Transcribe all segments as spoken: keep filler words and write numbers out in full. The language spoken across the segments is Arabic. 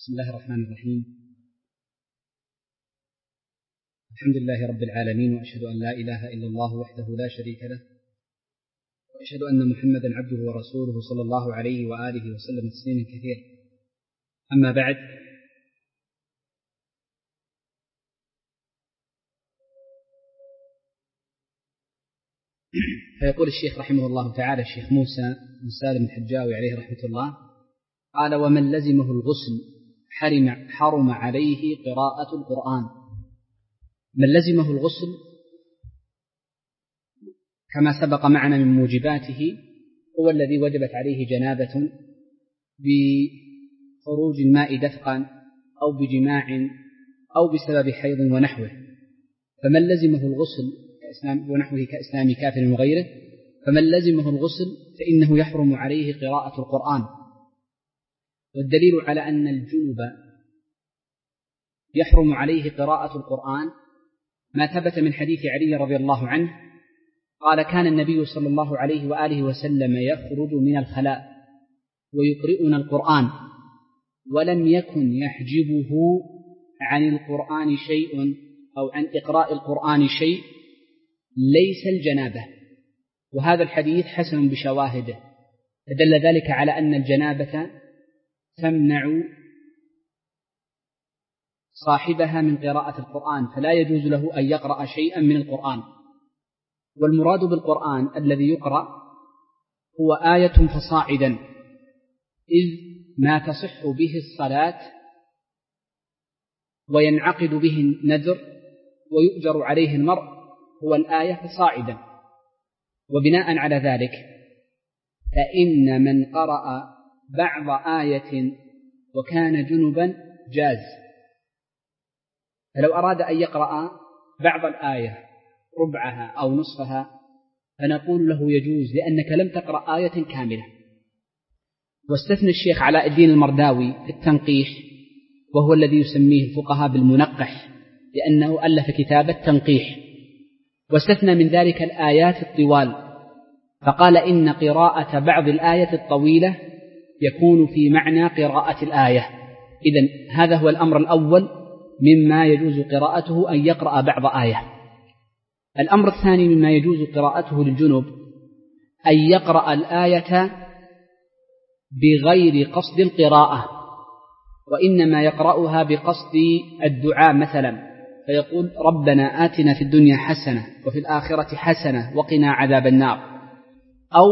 بسم الله الرحمن الرحيم. الحمد لله رب العالمين، وأشهد أن لا إله إلا الله وحده لا شريك له، وأشهد أن محمدا عبده ورسوله صلى الله عليه وآله وسلم تسليما كثيرا. أما بعد، فيقول الشيخ رحمه الله تعالى الشيخ موسى بن سالم الحجاوي عليه رحمة الله قال: ومن لزمه الغسل حرم, حرم عليه قراءة القرآن. من لزمه الغسل كما سبق معنا من موجباته هو الذي وجبت عليه جنابة بخروج الماء دفقا أو بجماع أو بسبب حيض ونحوه. فمن لزمه الغسل ونحوه كإسلام كافر وغيره، فمن لزمه الغسل فإنه يحرم عليه قراءة القرآن. والدليل على أن الجنب يحرم عليه قراءة القرآن ما ثبت من حديث علي رضي الله عنه قال: كان النبي صلى الله عليه وآله وسلم يخرج من الخلاء ويقرئنا القرآن، ولم يكن يحجبه عن القرآن شيء أو عن إقراء القرآن شيء ليس الجنابة. وهذا الحديث حسن بشواهده، فدل ذلك على أن الجنابة تمنع صاحبها من قراءة القرآن، فلا يجوز له أن يقرأ شيئا من القرآن. والمراد بالقرآن الذي يقرأ هو آية فصاعدا، إذ ما تصح به الصلاة وينعقد به النذر ويؤجر عليه المرء هو الآية فصاعدا. وبناء على ذلك فإن من قرأ بعض آية وكان جنبا جاز. فلو أراد أن يقرأ بعض الآية ربعها أو نصفها فنقول له يجوز، لأنك لم تقرأ آية كاملة. واستثنى الشيخ علاء الدين المرداوي في التنقيح، وهو الذي يسميه الفقهاء بالمنقح، لأنه ألف كتاب التنقيح، واستثنى من ذلك الآيات الطوال، فقال: إن قراءة بعض الآية الطويلة يكون في معنى قراءة الآية. إذن هذا هو الأمر الأول مما يجوز قراءته، أن يقرأ بعض آية. الأمر الثاني مما يجوز قراءته للجنب أن يقرأ الآية بغير قصد القراءة، وإنما يقرأها بقصد الدعاء مثلا، فيقول: ربنا آتنا في الدنيا حسنة وفي الآخرة حسنة وقنا عذاب النار. أو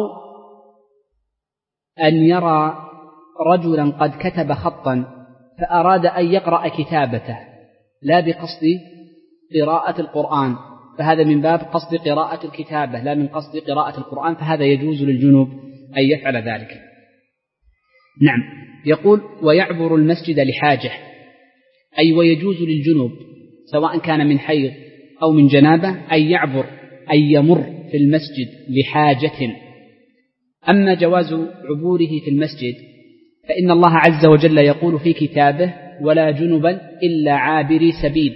أن يرى رجلا قد كتب خطا فأراد أن يقرأ كتابته لا بقصد قراءة القرآن، فهذا من باب قصد قراءة الكتابة لا من قصد قراءة القرآن، فهذا يجوز للجنوب أن يفعل ذلك. نعم. يقول: ويعبر المسجد لحاجة، أي ويجوز للجنوب سواء كان من حيض أو من جنابة أن يعبر أن يمر في المسجد لحاجة. أما جواز عبوره في المسجد فإن الله عز وجل يقول في كتابه: ولا جنبا إلا عابري سبيل.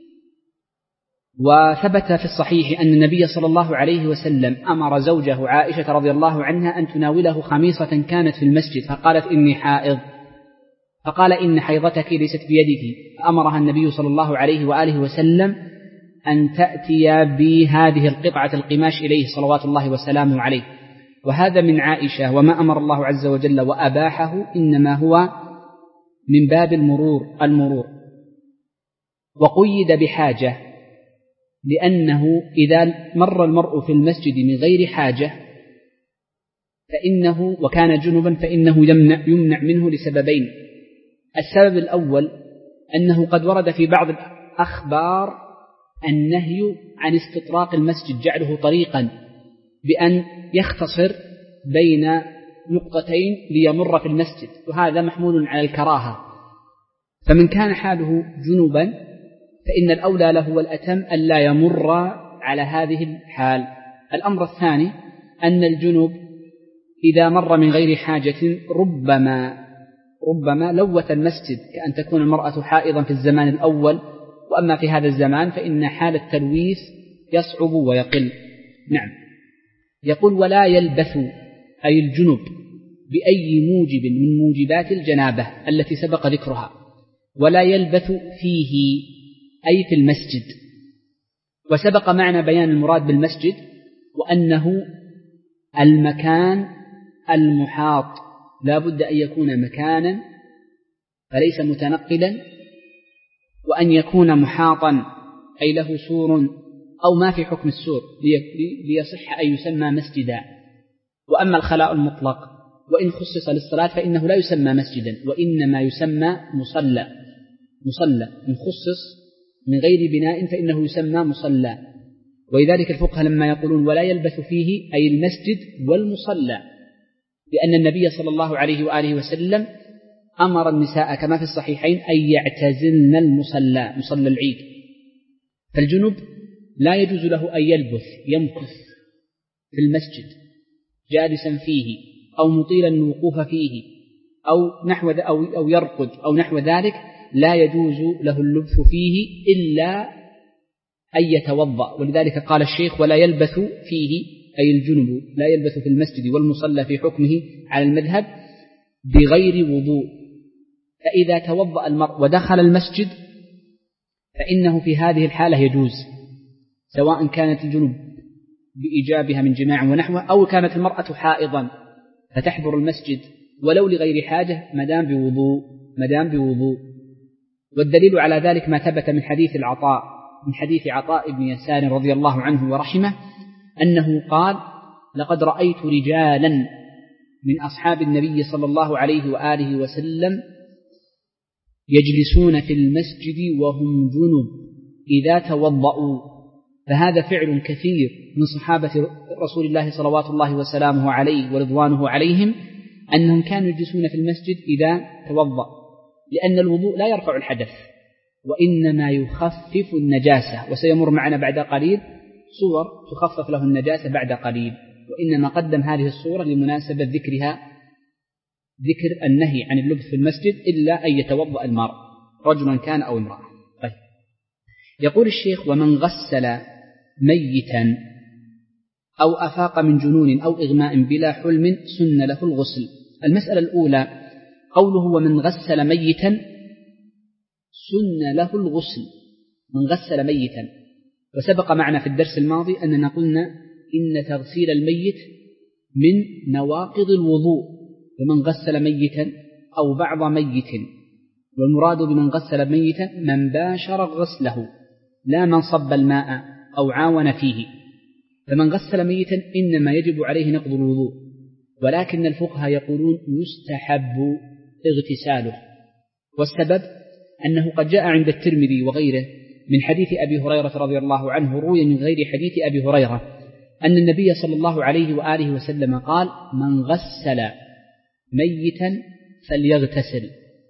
وثبت في الصحيح أن النبي صلى الله عليه وسلم أمر زوجه عائشة رضي الله عنها أن تناوله خميصة كانت في المسجد، فقالت: إني حائض، فقال: إن حيضتك ليست بيدك، فأمرها النبي صلى الله عليه وآله وسلم أن تأتي بهذه القطعة القماش إليه صلوات الله وسلامه عليه. وهذا من عائشة، وما أمر الله عز وجل وأباحه إنما هو من باب المرور المرور وقيد بحاجة، لأنه إذا مر المرء في المسجد من غير حاجة فإنه وكان جنبا فإنه يمنع, يمنع منه لسببين. السبب الأول أنه قد ورد في بعض الأخبار النهي عن استطراق المسجد، جعله طريقا بأن يختصر بين نقطتين ليمر في المسجد، وهذا محمول على الكراهة. فمن كان حاله جنوبا فإن الأولى له والأتم ألا يمر على هذه الحال. الأمر الثاني أن الجنوب إذا مر من غير حاجة ربما ربما لوث المسجد، كأن تكون المرأة حائضا في الزمان الأول، وأما في هذا الزمان فإن حال التلويث يصعب ويقل. نعم. يقول: ولا يلبث أي الجنب بأي موجب من موجبات الجنابة التي سبق ذكرها. ولا يلبث فيه أي في المسجد. وسبق معنا بيان المراد بالمسجد وأنه المكان المحاط، لا بد أن يكون مكانا فليس متنقلا، وأن يكون محاطا أي له سور أو ما في حكم السور ليصح أن يسمى مسجدا. وأما الخلاء المطلق وإن خصص للصلاة فإنه لا يسمى مسجدا وإنما يسمى مصلى. مصلى إن خصص من غير بناء فإنه يسمى مصلى. ولذلك الفقهاء لما يقولون ولا يلبث فيه أي المسجد والمصلى، لأن النبي صلى الله عليه وآله وسلم أمر النساء كما في الصحيحين أن يعتزلن المصلى، مصلى العيد. فالجنب لا يجوز له أن يلبث يمكث في المسجد جالسا فيه أو مطيلا الوقوف فيه أو نحو أو أو يرقد أو نحو ذلك، لا يجوز له اللبث فيه إلا أن يتوضأ. ولذلك قال الشيخ ولا يلبث فيه أي الجنب لا يلبث في المسجد والمصلى في حكمه على المذهب بغير وضوء. فإذا توضأ المرء ودخل المسجد فإنه في هذه الحالة يجوز، سواء كانت الجنب بإيجابها من جماع ونحوه أو كانت المرأة حائضا فتحضر المسجد ولو لغير حاجة مدام بوضوء مدام بوضوء. والدليل على ذلك ما ثبت من حديث العطاء من حديث عطاء بن يسار رضي الله عنه ورحمه أنه قال لقد رأيت رجالا من أصحاب النبي صلى الله عليه وآله وسلم يجلسون في المسجد وهم جنب إذا توضأوا. فهذا فعل كثير من صحابة رسول الله صلوات الله وسلامه عليه ورضوانه عليهم، أنهم كانوا يجلسون في المسجد إذا توضأ، لأن الوضوء لا يرفع الحدث وإنما يخفف النجاسة. وسيمر معنا بعد قليل صور تخفف له النجاسة بعد قليل، وإنما قدم هذه الصورة لمناسبة ذكرها ذكر النهي عن اللبث في المسجد إلا أن يتوضأ المرء رجلا كان أو امرأة. طيب. يقول الشيخ ومن غسل ميتا أو أفاق من جنون أو إغماء بلا حلم سن له الغسل. المسألة الأولى قوله ومن غسل ميتا سن له الغسل، من غسل ميتا. وسبق معنا في الدرس الماضي أننا قلنا إن تغسيل الميت من نواقض الوضوء، ومن غسل ميتا أو بعض ميت، والمراد بمن غسل ميتا من باشر غسله لا من صب الماء أو عاون فيه. فمن غسل ميتا إنما يجب عليه نقض الوضوء، ولكن الفقهاء يقولون يستحب اغتساله. والسبب أنه قد جاء عند الترمذي وغيره من حديث أبي هريرة رضي الله عنه روي من غير حديث أبي هريرة أن النبي صلى الله عليه وآله وسلم قال من غسل ميتا فليغتسل.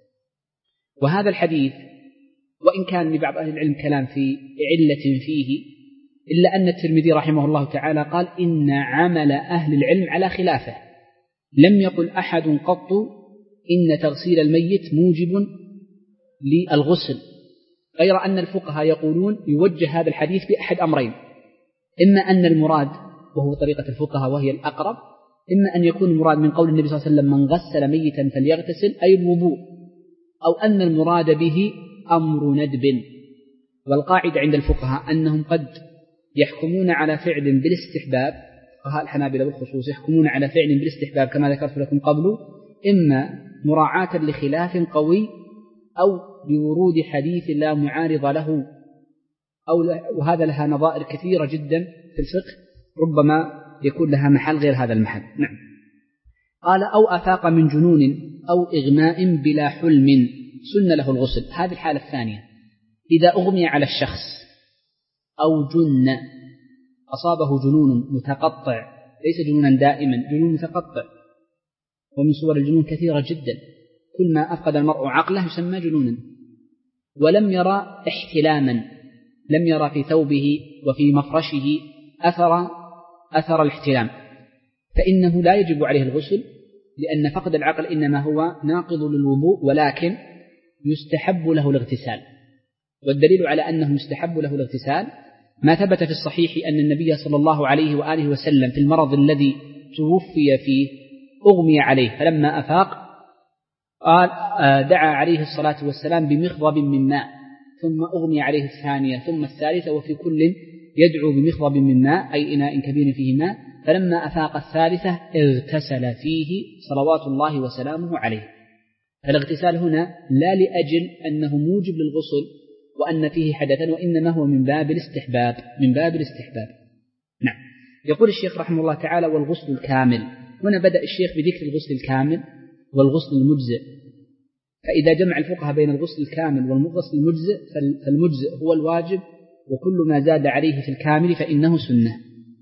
وهذا الحديث وإن كان لبعض أهل العلم كلام في علة فيه، إلا أن الترمذي رحمه الله تعالى قال إن عمل أهل العلم على خلافه، لم يقل أحد قط إن تغسيل الميت موجب للغسل، غير أن الفقهاء يقولون يوجه هذا الحديث بأحد أمرين: إما أن المراد وهو طريقة الفقهاء وهي الأقرب، إما أن يكون المراد من قول النبي صلى الله عليه وسلم من غسل ميتا فليغتسل أي الوضوء، أو أن المراد به أمر ندب. والقاعدة عند الفقهاء أنهم قد يحكمون على فعل بالاستحباب، فقهاء الحنابلة بالخصوص يحكمون على فعل بالاستحباب كما ذكرت لكم قبل، إما مراعاة لخلاف قوي أو بورود حديث لا معارض له، أو وهذا لها نظائر كثيرة جدا في الفقه ربما يكون لها محل غير هذا المحل. نعم. قال أو أفاق من جنون أو إغماء بلا حلم سن له الغسل. هذه الحالة الثانية، إذا أغمي على الشخص أو جن أصابه جنون متقطع، ليس جنونا دائما، جنون متقطع، ومن صور الجنون كثيرة جدا، كل ما أفقد المرء عقله يسمى جنونا، ولم يرى احتلاما، لم يرى في ثوبه وفي مفرشه أثر أثر الاحتلام، فإنه لا يجب عليه الغسل، لأن فقد العقل إنما هو ناقض للوضوء، ولكن يستحب له الاغتسال. والدليل على أنه يستحب له الاغتسال ما ثبت في الصحيح أن النبي صلى الله عليه وآله وسلم في المرض الذي توفي فيه أغمي عليه، فلما أفاق قال دعا عليه الصلاة والسلام بمخضب من ماء ثم أغمي عليه الثانية ثم الثالثة وفي كل يدعو بمخضب من ماء أي إناء كبير فيه ماء، فلما أفاق الثالثة اغتسل فيه صلوات الله وسلامه عليه. فالاغتسال هنا لا لأجل أنه موجب للغسل وأن فيه حدثا، وإنما هو من باب الاستحباب من باب الاستحباب. نعم. يقول الشيخ رحمه الله تعالى: والغسل الكامل. هنا بدأ الشيخ بذكر الغسل الكامل والغسل المجزئ. فإذا جمع الفقهاء بين الغسل الكامل والغسل المجزئ فالمجزئ هو الواجب، وكل ما زاد عليه في الكامل فإنه سنة.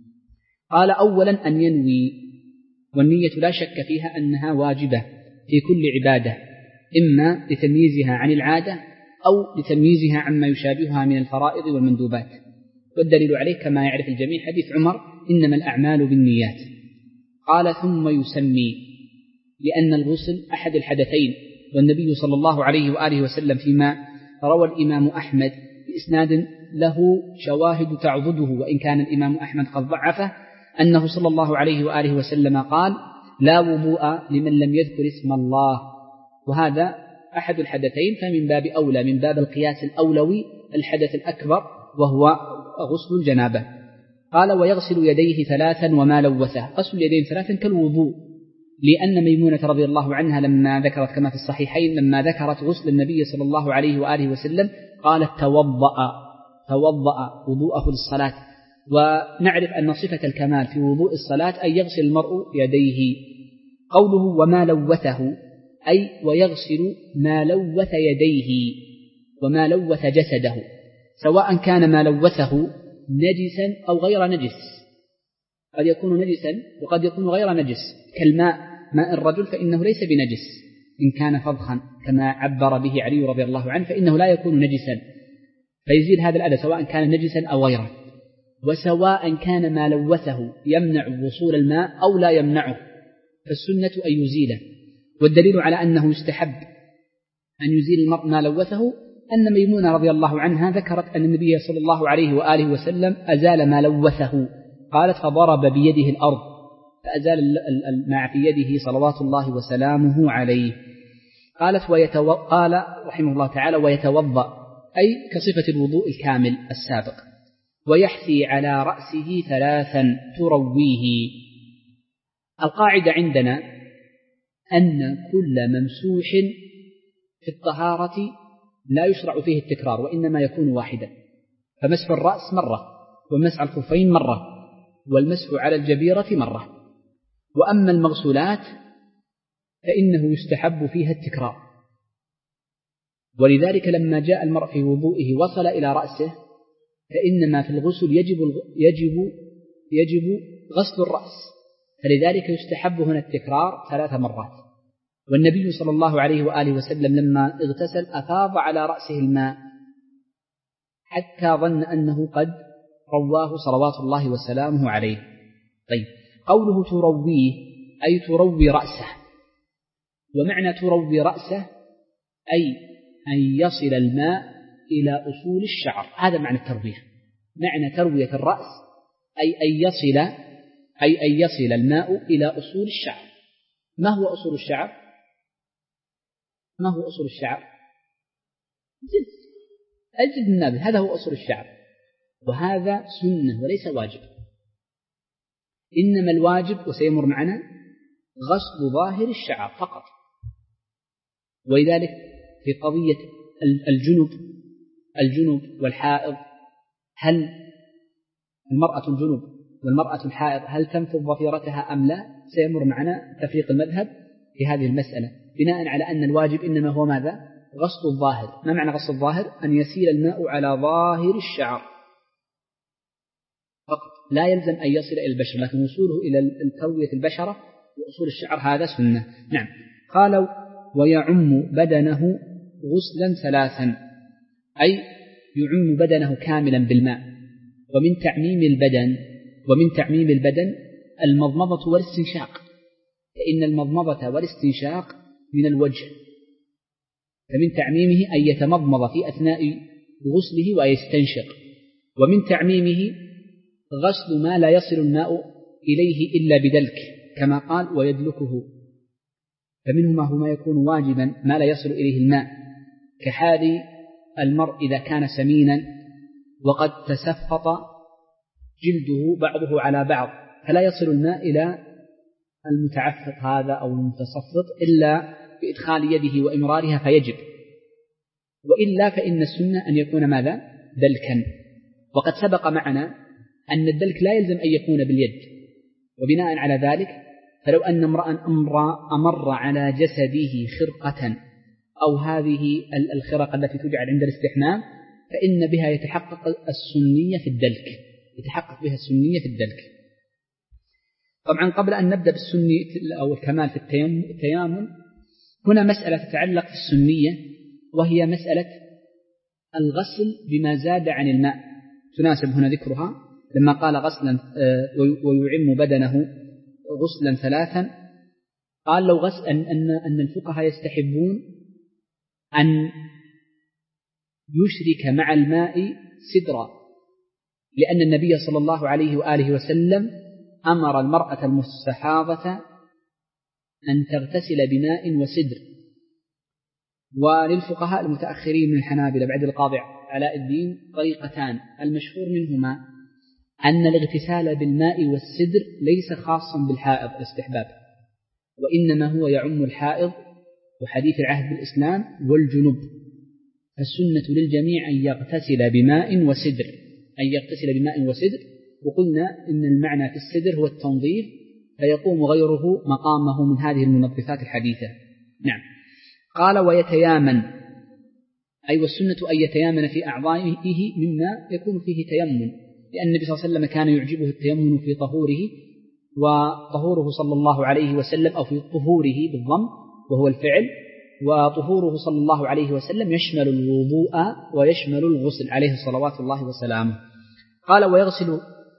قال: أولا أن ينوي، والنية لا شك فيها أنها واجبة في كل عبادة، إما لتمييزها عن العادة أو لتمييزها عما يشابهها من الفرائض والمندوبات. والدليل عليه كما يعرف الجميع حديث عمر: إنما الأعمال بالنيات. قال: ثم يسمي، لأن الغسل أحد الحدثين، والنبي صلى الله عليه وآله وسلم فيما روى الإمام أحمد بإسناد له شواهد تعضده وإن كان الإمام أحمد قد ضعفه، أنه صلى الله عليه وآله وسلم قال: لا وضوء لمن لم يذكر اسم الله. وهذا أحد الحدثين، فمن باب أولى من باب القياس الأولوي الحدث الأكبر وهو غسل الجنابة. قال: ويغسل يديه ثلاثا وما لوثه. غسل اليدين ثلاثا كالوضوء، لأن ميمونة رضي الله عنها لما ذكرت كما في الصحيحين لما ذكرت غسل النبي صلى الله عليه وآله وسلم قالت: توضأ توضأ وضوءه للصلاة. ونعرف أن صفة الكمال في وضوء الصلاة أن يغسل المرء يديه. قوله وما لوثه أي ويغسل ما لوث يديه وما لوث جسده، سواء كان ما لوثه نجسا أو غير نجس. قد يكون نجسا وقد يكون غير نجس، كالماء، ماء الرجل فإنه ليس بنجس إن كان فضخا كما عبر به علي رضي الله عنه، فإنه لا يكون نجسا، فيزيل هذا الأذى سواء كان نجسا أو غيره. وسواء كان ما لوثه يمنع وصول الماء أو لا يمنعه، فالسنة أن يزيله. والدليل على أنه يستحب أن يزيل المرء ما لوثه أن ميمونة رضي الله عنها ذكرت أن النبي صلى الله عليه وآله وسلم أزال ما لوثه، قالت: فضرب بيده الأرض فأزال الماء في يده صلوات الله وسلامه عليه. قالت: ويتو... قال رحمه الله تعالى: ويتوضأ أي كصفة الوضوء الكامل السابق. ويحثي على رأسه ثلاثا ترويه. القاعدة عندنا أن كل ممسوح في الطهارة لا يشرع فيه التكرار وإنما يكون واحدا، فمسح الرأس مرة، ومسح الخفين مرة، والمسح على الجبيرة مرة. وأما المغسولات فإنه يستحب فيها التكرار، ولذلك لما جاء المرء في وضوئه وصل إلى رأسه فإنما في الغسل يجب يجب يجب غسل الرأس، فلذلك يستحب هنا التكرار ثلاث مرات. والنبي صلى الله عليه وآله وسلم لما اغتسل أفاض على رأسه الماء حتى ظن أنه قد رواه صلوات الله وسلامه عليه. طيب، قوله ترويه أي تروي رأسه، ومعنى تروي رأسه أي أن يصل الماء إلى أصول الشعر، هذا معنى التروية. معنى تروية الرأس أي أن يصل أي أن يصل الماء إلى أصول الشعر. ما هو أصول الشعر؟ ما هو أصول الشعر؟ جلد الجلد النابت، هذا هو أصول الشعر، وهذا سنة وليس واجب. إنما الواجب وسيمر معنا غسل ظاهر الشعر فقط. ولذلك في قضية الجنب الجنب والحائض، هل المرأة الجنب والمرأة الحائض هل تنفض ظفيرتها أم لا؟ سيمر معنا تفريق المذهب في هذه المسألة، بناء على أن الواجب إنما هو ماذا؟ غسل الظاهر. ما معنى غسل الظاهر؟ أن يسيل الماء على ظاهر الشعر فقط، لا يلزم أن يصل إلى البشرة، لكن وصوله إلى تروية البشرة وأصول الشعر هذا سنة. نعم. قالوا ويعم بدنه غسلا ثلاثا، أي يعم بدنه كاملا بالماء. ومن تعميم البدن ومن تعميم البدن المضمضة والاستنشاق، فإن المضمضة والاستنشاق من الوجه، فمن تعميمه أن يتمضمض في أثناء غسله ويستنشق. ومن تعميمه غسل ما لا يصل الماء إليه إلا بدلك، كما قال ويدلكه. فمنه ما هو ما يكون واجبا ما لا يصل إليه الماء، كحال المرء إذا كان سمينا وقد تسفط جلده بعضه على بعض فلا يصل الماء إلى المتعفط هذا أو المتصفط إلا بإدخال يده وإمرارها فيجب، وإلا فإن السنة أن يكون ماذا؟ دلكا. وقد سبق معنا أن الدلك لا يلزم أن يكون باليد، وبناء على ذلك فلو أن امرأ أمر على جسده خرقة أو هذه الخرق التي تجعل عند الاستحمام فإن بها يتحقق السنية في الدلك، يتحقق بها السنية في الدلك. طبعا قبل أن نبدأ بالسني أو الكمال في التيامن، هنا مسألة تتعلق في السنية وهي مسألة الغسل بما زاد عن الماء، تناسب هنا ذكرها لما قال غسلا ويعم بدنه غسلا ثلاثا. قال لو غسل أن, أن, أن الفقهاء يستحبون أن يشرك مع الماء سدرا، لأن النبي صلى الله عليه وآله وسلم أمر المرأة المستحاضة أن تغتسل بماء وسدر. وللفقهاء المتأخرين من الحنابلة بعد القاضي علاء الدين طريقتان، المشهور منهما أن الاغتسال بالماء والسدر ليس خاصا بالحائض الاستحباب، وإنما هو يعم الحائض وحديث العهد بالإسلام والجنوب، فالسنة للجميع أن يغتسل بماء وسدر، أن يغتسل بماء وسدر. وقلنا إن المعنى في السدر هو التنظيف، فيقوم غيره مقامه من هذه المنظفات الحديثة. نعم. قال ويتيامن، أي والسنة أن يتيامن في أعضائه مما يكون فيه تيمن، لأن النبي صلى الله عليه وسلم كان يعجبه التيمن في طهوره، وطهوره صلى الله عليه وسلم أو في طهوره بالضم وهو الفعل، وطهوره صلى الله عليه وسلم يشمل الوضوء ويشمل الغسل عليه صلوات الله وسلامه. قال ويغسل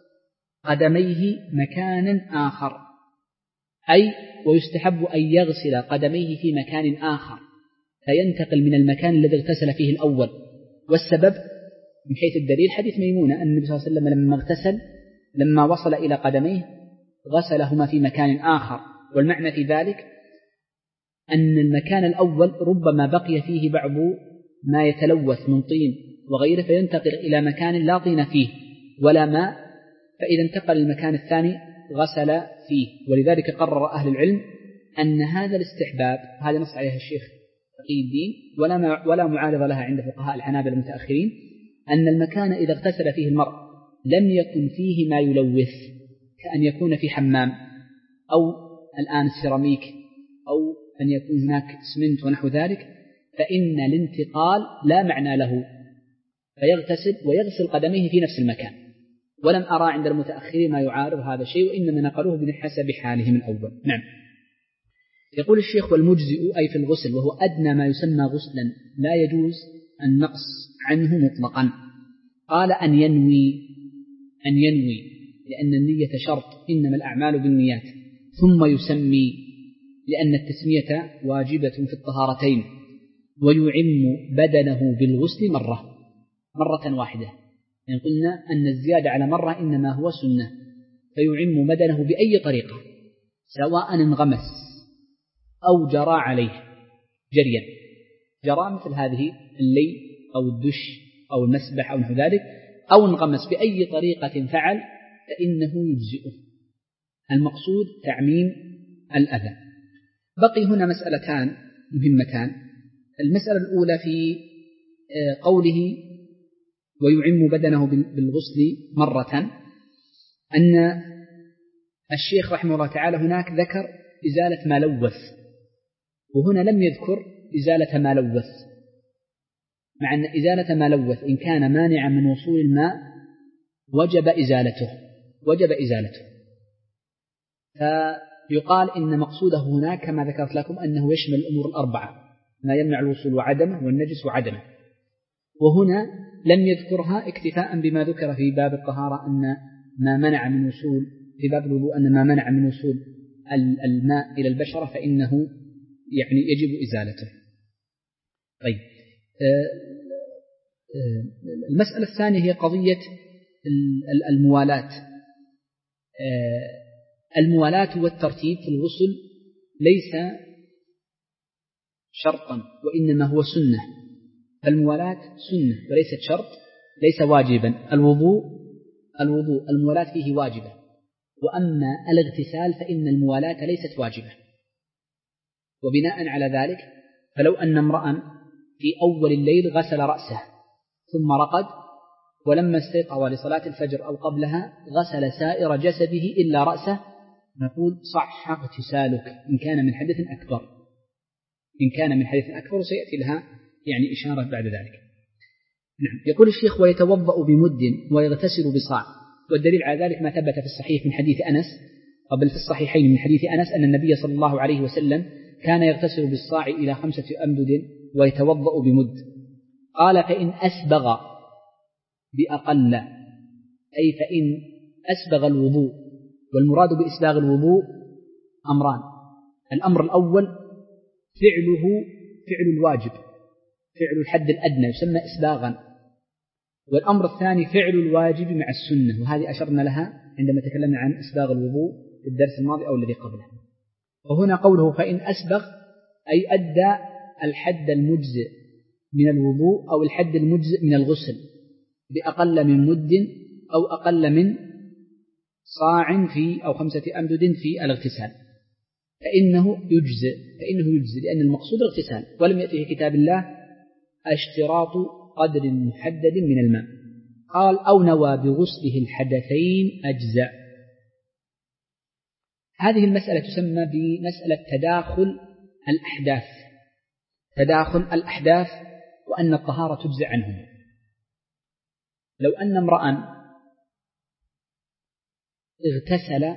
قدميه مكانا آخر، أي ويستحب أن يغسل قدميه في مكان آخر فينتقل من المكان الذي اغتسل فيه الأول. والسبب من حيث الدليل حديث ميمونة أن النبي صلى الله عليه وسلم لما اغتسل لما وصل إلى قدميه غسلهما في مكان آخر، والمعنى في ذلك أن المكان الأول ربما بقي فيه بعض ما يتلوث من طين وغيره فينتقل إلى مكان لا طين فيه ولا ماء، فإذا انتقل المكان الثاني غسل فيه. ولذلك قرر أهل العلم أن هذا الاستحباب، هذا نص عليها الشيخ تقي الدين ولا ولا معارض لها عند فقهاء الحنابلة المتأخرين، أن المكان إذا اغتسل فيه المرء لم يكن فيه ما يلوث، كأن يكون في حمام أو الآن السيراميك أو أن يكون هناك اسمنت ونحو ذلك، فإن الانتقال لا معنى له، فيغتسل ويغسل قدميه في نفس المكان. ولم أرى عند المتأخرين ما يعارض هذا الشيء، وإنما نقلوه بحسب حالهم الأول. نعم. يقول الشيخ والمجزئ أي في الغسل، وهو أدنى ما يسمى غسلا لا يجوز النقص عنه مطلقا. قال أن ينوي، أن ينوي لأن النية شرط، إنما الأعمال بالنيات، ثم يسمي لأن التسمية واجبة في الطهارتين، ويعم بدنه بالغسل مرة مرة واحدة، يعني قلنا أن الزيادة على مرة إنما هو سنة، فيعم بدنه بأي طريقة سواء انغمس أو جرى عليه جريا، جرى مثل هذه اللي أو الدش أو المسبح أو نحو ذلك، أو انغمس بأي طريقة فعل فإنه يجزئه. المقصود تعميم الأذى. بقي هنا مسألتان مهمتان. المسألة الأولى في قوله ويعم بدنه بالغسل مرة، أن الشيخ رحمه الله تعالى هناك ذكر إزالة ما لوث، وهنا لم يذكر إزالة ما لوث، مع أن إزالة ما لوث إن كان مانعا من وصول الماء وجب إزالته وجب إزالته فيقال إن مقصوده هناك كما ذكرت لكم أنه يشمل الأمور الأربعة، ما يمنع الوصول وعدمه والنجس وعدمه، وهنا لم يذكرها اكتفاء بما ذكر في باب الطهارة أن ما منع من وصول في باب الوضوء أن ما منع من وصول الماء إلى البشرة فإنه يعني يجب إزالته. طيب، المسألة الثانية هي قضية الموالاة. الموالاة والترتيب في الغسل ليس شرطا وإنما هو سنة، فالموالاة سنة وليست شرط، ليس واجبا. الوضوء الوضوء الموالاة فيه واجبة، وأما الاغتسال فإن الموالاة ليست واجبة. وبناء على ذلك فلو أن امرأ في أول الليل غسل رأسه ثم رقد، ولما استيقظ لصلاة الفجر أو قبلها غسل سائر جسده إلا رأسه، نقول صح اغتسالك إن كان من حدث أكبر، إن كان من حدث أكبر، سيأتي لها يعني إشارة بعد ذلك. نعم. يقول الشيخ: ويتوضأ بمد ويغتسل بصاع. والدليل على ذلك ما ثبت في الصحيح من حديث أنس، قبل في الصحيحين من حديث أنس أن النبي صلى الله عليه وسلم كان يغتسل بالصاع إلى خمسة أمدد ويتوضأ بمد. قال: فإن أسبغ بأقل، أي فإن أسبغ الوضوء. والمراد بإسباغ الوضوء أمران: الأمر الأول فعله فعل الواجب، فعل الحد الأدنى يسمى إسباغا، والأمر الثاني فعل الواجب مع السنة، وهذه أشرنا لها عندما تكلمنا عن إسباغ الوضوء في الدرس الماضي أو الذي قبله. وهنا قوله فإن أسبغ أي أدى الحد المجزئ من الوضوء أو الحد المجزئ من الغسل بأقل من مد أو أقل من صاع في أو خمسة أمدد في الاغتسال، فإنه يجزئ فإنه يجزئ لأن المقصود الاغتسال، ولم يأتي في كتاب الله اشتراط قدر محدد من الماء. قال: أو نوى بغسله الحدثين أجزأ. هذه المسألة تسمى بمسألة تداخل الأحداث، تداخل الأحداث وأن الطهارة تجزئ عنهم. لو أن امرأ اغتسل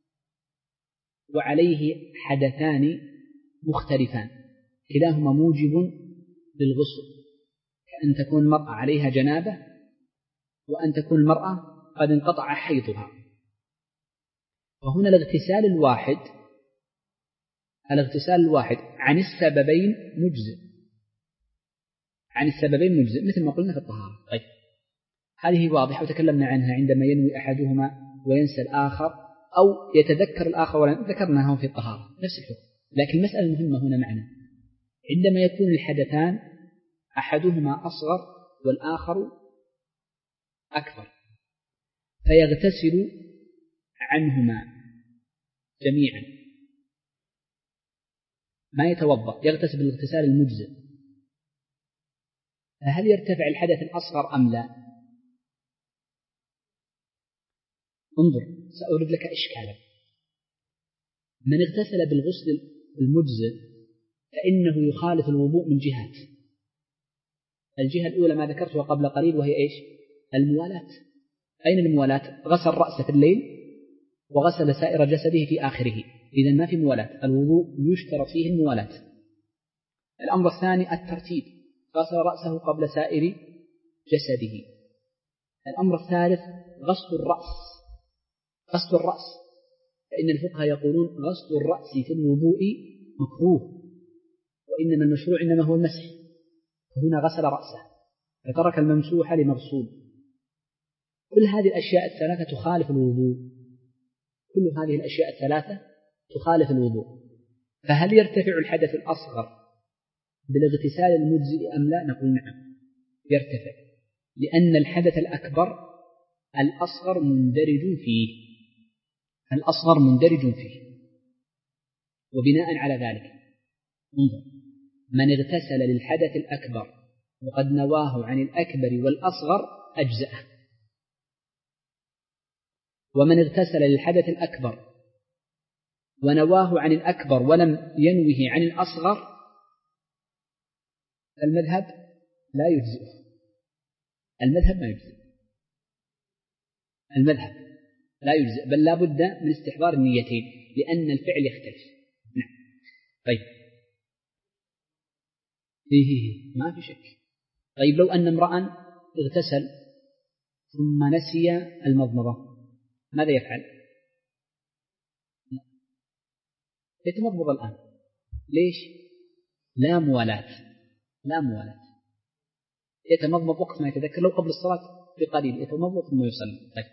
وعليه حدثان مختلفان كلاهما موجب للغسل، كأن تكون المرأة عليها جنابة وأن تكون المرأة قد انقطع حيضها، وهنا الاغتسال الواحد الاغتسال الواحد عن السببين مجزئ، عن السببين مجزئ مثل ما قلنا في الطهارة. طيب، هذه واضحة وتكلمنا عنها عندما ينوي أحدهما وينسى الآخر أو يتذكر الآخر، وذكرناها في الطهارة نفس الحكم. لكن المسألة المهمة هنا معنا عندما يكون الحدثان أحدهما أصغر والآخر أكبر، فيغتسل عنهما جميعا، ما يتوضأ، يغتسل بالاغتسال المجزئ، فهل يرتفع الحدث الأصغر أم لا؟ انظر، سأورد لك إشكالا. من اغتسل بالغسل المجزئ فإنه يخالف الوضوء من جهات. الجهة الأولى ما ذكرتها قبل قليل، وهي إيش؟ الموالاة. أين الموالاة؟ غسل رأسه في الليل وغسل سائر جسده في آخره، إذن ما في موالاة. الوضوء يشترط فيه الموالاة. الأمر الثاني الترتيب، غسل رأسه قبل سائر جسده. الأمر الثالث غسل الرأس، غسل الرأس، فإن الفقهاء يقولون غسل الرأس في الوضوء مكروه، وإنما المشروع إنما هو المسح، فهنا غسل رأسه فترك الممسوح لمغسول. كل هذه الأشياء الثلاثة تخالف الوضوء، كل هذه الأشياء الثلاثة تخالف الوضوء. فهل يرتفع الحدث الأصغر بالاغتسال المجزئ أم لا؟ نقول نعم يرتفع، لأن الحدث الأكبر الأصغر مندرج فيه، الأصغر مندرج فيه. وبناء على ذلك انظر، من اغتسل للحدث الأكبر وقد نواه عن الأكبر والأصغر أجزأه، ومن اغتسل للحدث الأكبر ونواه عن الأكبر ولم ينوه عن الأصغر المذهب لا يجزئه، المذهب ما يجزئ، المذهب لا يجزئ، بل لا بد من استحضار النيتين لأن الفعل يختلف. نعم. طيب، إيه ما في شك. طيب، لو أن امرأ اغتسل ثم نسي المضمضة ماذا يفعل؟ يتمضمض الآن. ليش؟ لا موالاة، لا موالاة، يتمضمض وقت ما يتذكر، لو قبل الصلاة بقليل يتمضمض ثم يصلي. طيب.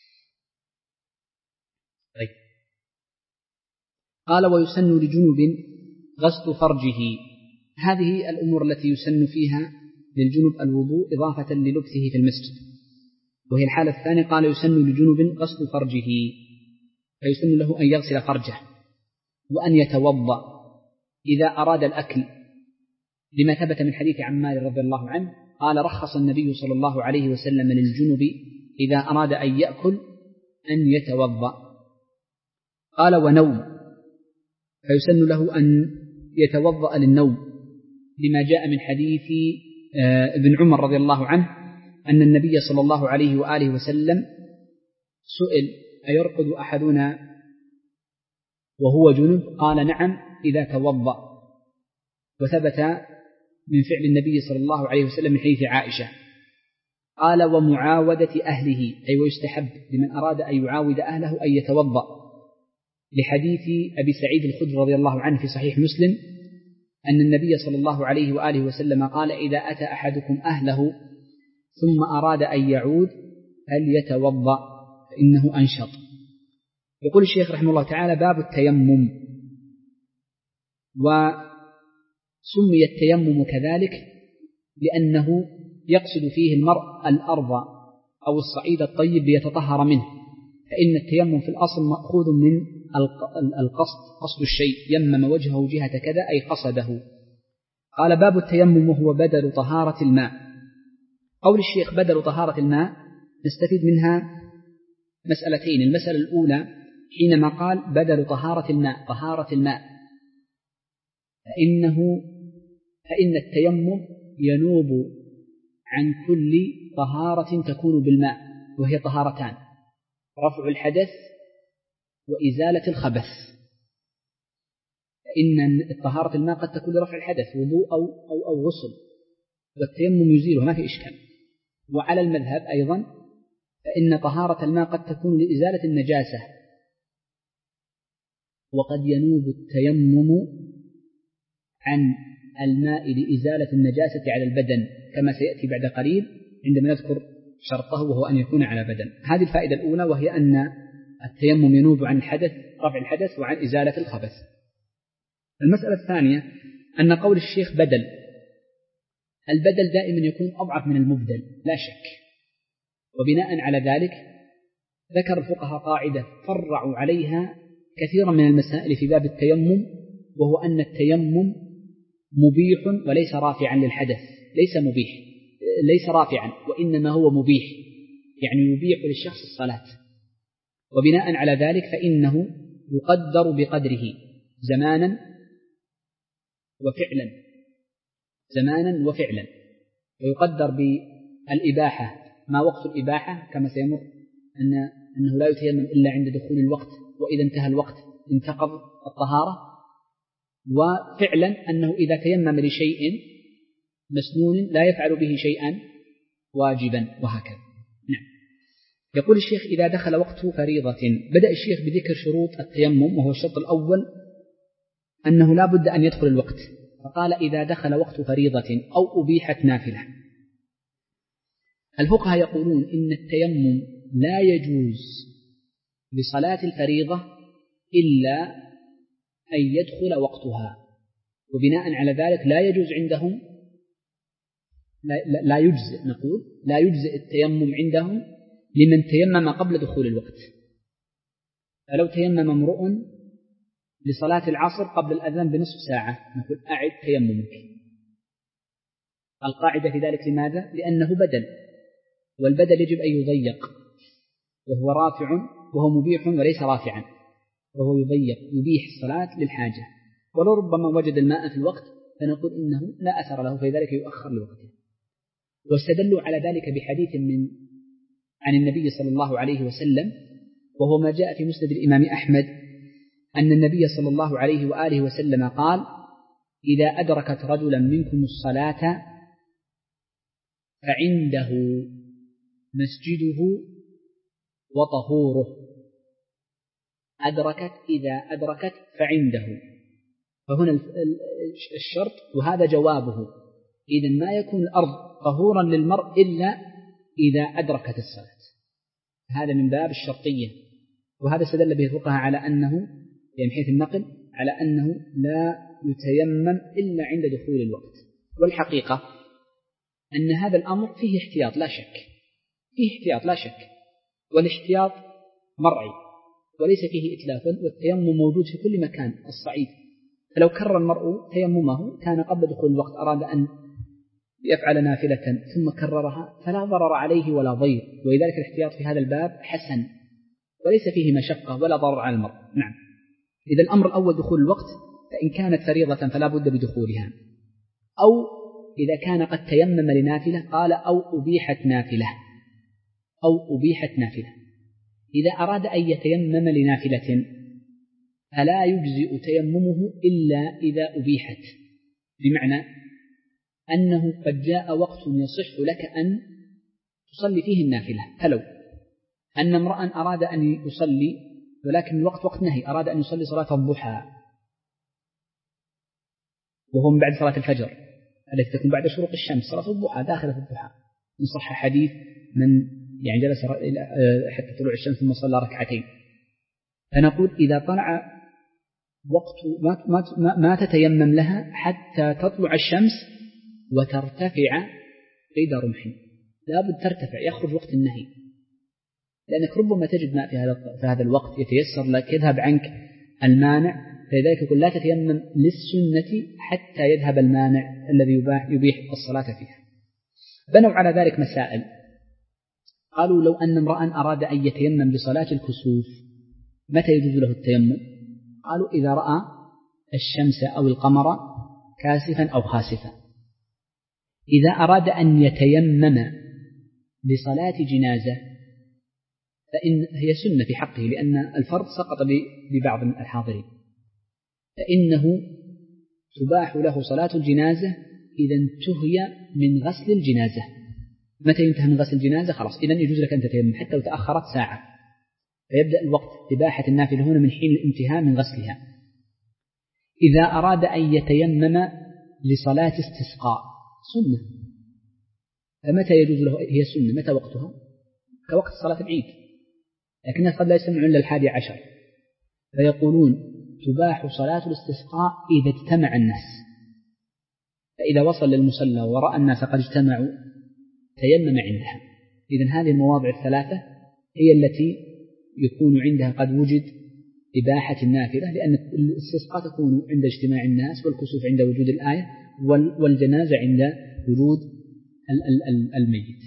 طيب. قال: ويسن لجنب غسل فرجه، هذه الأمور التي يسن فيها للجنب الوضوء إضافة للبثه في المسجد. وهي الحالة الثانية، قال يسن لجنب غسل فرجه، فيسن له أن يغسل فرجه وأن يتوضأ إذا أراد الأكل، لما ثبت من حديث عمار رضي الله عنه قال رخص النبي صلى الله عليه وسلم للجنب إذا أراد أن يأكل أن يتوضأ. قال ونوم، فيسن له أن يتوضأ للنوم، لما جاء من حديث ابن عمر رضي الله عنه أن النبي صلى الله عليه وآله وسلم سئل أيرقد أحدنا وهو جنب؟ قال نعم إذا توضأ. وثبت من فعل النبي صلى الله عليه وسلم من حديث عائشة. قال ومعاودة أهله، أي ويستحب لمن أراد أن يعاود أهله أن يتوضأ، لحديث أبي سعيد الخدري رضي الله عنه في صحيح مسلم أن النبي صلى الله عليه وآله وسلم قال إذا أتى أحدكم أهله ثم أراد أن يعود فليتوضأ فإنه أنشط. يقول الشيخ رحمه الله تعالى باب التيمم. وسمي التيمم كذلك لأنه يقصد فيه المرء الأرض أو الصعيد الطيب ليتطهر منه، فإن التيمم في الأصل مأخوذ من القصد، قصد الشيء، يمم وجهه جهة كذا أي قصده. قال باب التيمم وهو بدل طهارة الماء. قول الشيخ بدل طهارة الماء نستفيد منها مسألتين. المسألة الأولى حينما قال بدل طهارة الماء، طهارة الماء، فإنه فإن التيمم ينوب عن كل طهارة تكون بالماء، وهي طهارتان: رفع الحدث وإزالة الخبث. فإن طهارة الماء قد تكون لرفع الحدث، وضوء أو, أو, أو غسل، والتيمم يزيله ما في إشكال. وعلى المذهب أيضا فإن طهارة الماء قد تكون لإزالة النجاسة، وقد ينوب التيمم عن الماء لإزالة النجاسة على البدن، كما سيأتي بعد قليل عندما نذكر شرطه وهو أن يكون على بدن. هذه الفائدة الأولى، وهي أن التيمم ينوب عن الحدث، رفع الحدث، وعن إزالة الخبث. المسألة الثانية أن قول الشيخ بدل، البدل دائما يكون أضعف من المبدل لا شك، وبناء على ذلك ذكر الفقهاء قاعدة فرعوا عليها كثيرا من المسائل في باب التيمم، وهو أن التيمم مبيح وليس رافعا للحدث، ليس مبيح ليس رافعا وإنما هو مبيح، يعني يبيح للشخص الصلاة. وبناء على ذلك فإنه يقدر بقدره زمانا وفعلا، زمانا وفعلا، ويقدر بالإباحة ما وقت الإباحة كما سيمر أن أنه لا يتيمم إلا عند دخول الوقت، وإذا انتهى الوقت انتقض الطهارة. وفعلا أنه إذا تيمم لشيء مسنون لا يفعل به شيئا واجبا، وهكذا. نعم. يقول الشيخ إذا دخل وقت فريضة. بدأ الشيخ بذكر شروط التيمم، وهو الشرط الأول أنه لا بد أن يدخل الوقت، فقال إذا دخل وقت فريضة أو أبيحت نافلة. الفقهاء يقولون إن التيمم لا يجوز لصلاة الفريضة إلا أن يدخل وقتها، وبناء على ذلك لا يجوز عندهم، لا, لا يجزئ، نقول لا يجزئ التيمم عندهم لمن تيمم قبل دخول الوقت. فلو تيمم امرؤ لصلاة العصر قبل الأذان بنصف ساعة نقول أعد تيممك. القاعدة في ذلك لماذا؟ لأنه بدل، والبدل يجب أن يضيق، وهو رافع وهو مبيح وليس رافعا، وهو يضيق يبيح الصلاة للحاجة. ولربما وجد الماء في الوقت فنقول إنه لا أثر له، في ذلك يؤخر لوقته. واستدلوا على ذلك بحديث من عن النبي صلى الله عليه وسلم، وهو ما جاء في مسند الإمام أحمد أن النبي صلى الله عليه وآله وسلم قال إذا أدركت رجلا منكم الصلاة فعنده مسجده وطهوره. أدركت، إذا أدركت فعنده، فهنا الشرط وهذا جوابه. إذن ما يكون الأرض طهورا للمرء إلا إذا أدركت الصلاة، هذا من باب الشرطية. وهذا استدل به الفقهاء على أنه من حيث النقل على أنه لا يتيمم إلا عند دخول الوقت. والحقيقة أن هذا الأمر فيه احتياط لا شك، فيه احتياط لا شك، والاحتياط مرعي وليس فيه إتلاف، والتيمم موجود في كل مكان الصعيد. فلو كرر المرء تيممه كان قبل دخول الوقت أراد أن يفعل نافلة ثم كررها فلا ضرر عليه ولا ضير، ولذلك الاحتياط في هذا الباب حسن وليس فيه مشقة ولا ضرر على المرء. نعم. إذا الأمر الأول دخول الوقت، فإن كانت فريضة فلا بد بدخولها، أو إذا كان قد تيمم لنافلة قال أو أبيحت نافلة، أو أبيحت نافلة. إذا أراد أن يتيمم لنافلة فلا يجزئ تيممه إلا إذا أبيحت، بمعنى أنه قد جاء وقت يصح لك أن تصلي فيه النافلة. فلو أن امرأ أراد أن يصلي ولكن الوقت وقت نهي، أراد أن يصلي صلاة الضحى وهو من بعد صلاة الفجر التي تكون بعد شروق الشمس، صلاة الضحى داخلة في الضحى، إن صح حديث من يعني جلس حتى طلوع الشمس ثم صلى ركعتين. فنقول إذا طلع وقت ما, ما, ما تتيمم لها حتى تطلع الشمس وترتفع قيد رمح، لا بد ترتفع، يخرج وقت النهي، لأنك ربما تجد ماء في هذا في هذا الوقت يتيسر لك، يذهب عنك المانع، فلذلك يقول لا تتيمم للسنة حتى يذهب المانع الذي يبيح الصلاة فيها. بنوا على ذلك مسائل. قالوا لو أن امرأ أراد أن يتيمم لصلاة الكسوف متى يجوز له التيمم؟ قالوا إذا رأى الشمس أو القمر كاسفا أو خاسفا. إذا أراد أن يتيمم لصلاة جنازة فإن هي سنة في حقه، لأن الفرض سقط ببعض الحاضرين، فإنه تباح له صلاة الجنازة إذا انتهي من غسل الجنازة. متى ينتهي من غسل الجنازة؟ خلاص إذن يجوز لك أن تتيمم حتى لو تأخرت ساعة، فيبدأ الوقت إباحة النافلة هنا من حين الانتهاء من غسلها. إذا أراد أن يتيمم لصلاة استسقاء سنة، فمتى يجوز له؟ هي سنة، متى وقتها؟ كوقت صلاة العيد، لكنها قد لا يسمعون إلا الحادي عشر، فيقولون تباح صلاة الاستسقاء إذا اجتمع الناس، فإذا وصل للمصلى ورأى الناس قد اجتمعوا تيمم عندها. إذن هذه المواضع الثلاثة هي التي يكون عندها قد وجد إباحة النافلة، لأن الاستسقاء تكون عند اجتماع الناس، والكسوف عند وجود الآية، والجنازة عند وجود الميت.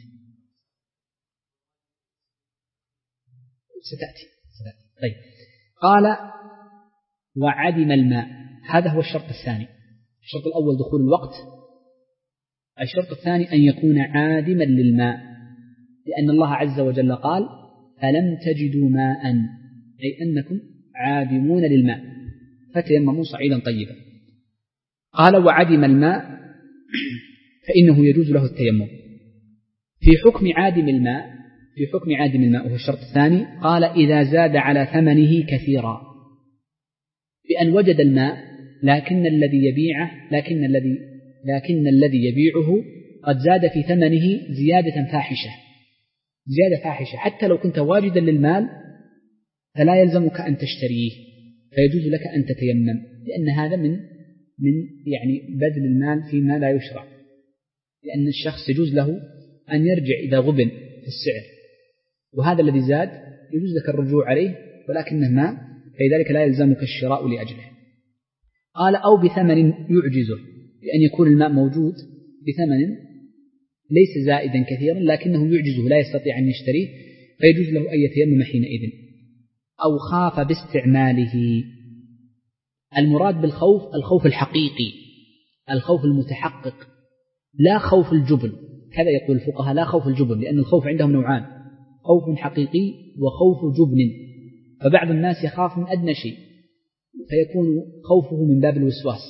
ستأتي. ستأتي. طيب. قال وعدم الماء، هذا هو الشرط الثاني. الشرط الأول دخول الوقت، الشرط الثاني أن يكون عادما للماء، لأن الله عز وجل قال فلم تجدوا ماء، أي أنكم عادمون للماء فتيمموا صعيدا طيبا. قال وعدم الماء فإنه يجوز له التيمم. في حكم عادم الماء، في حكم عادم الماء وهو الشرط الثاني، قال إذا زاد على ثمنه كثيرا، بأن وجد الماء لكن الذي يبيعه لكن الذي لكن الذي يبيعه قد زاد في ثمنه زيادة فاحشة، زيادة فاحشة، حتى لو كنت واجدا للمال فلا يلزمك أن تشتريه، فيجوز لك أن تتيمم، لأن هذا من من يعني بذل المال فيما لا يشرع، لأن الشخص يجوز له أن يرجع إذا غبن في السعر، وهذا الذي زاد يجوز لك الرجوع عليه ولكنه ما، فلذلك لا يلزمك الشراء لأجله. قال أو بثمن يعجزه، بأن يكون الماء موجود بثمن ليس زائدا كثيرا لكنه يعجزه لا يستطيع أن يشتريه، فيجوز له أن يتيمم حينئذ. أو خاف باستعماله، المراد بالخوف الخوف الحقيقي، الخوف المتحقق، لا خوف الجبن، كذا يقول الفقهاء، لا خوف الجبن، لأن الخوف عندهم نوعان، خوف حقيقي وخوف جبن، فبعض الناس يخاف من أدنى شيء فيكون خوفه من باب الوسواس.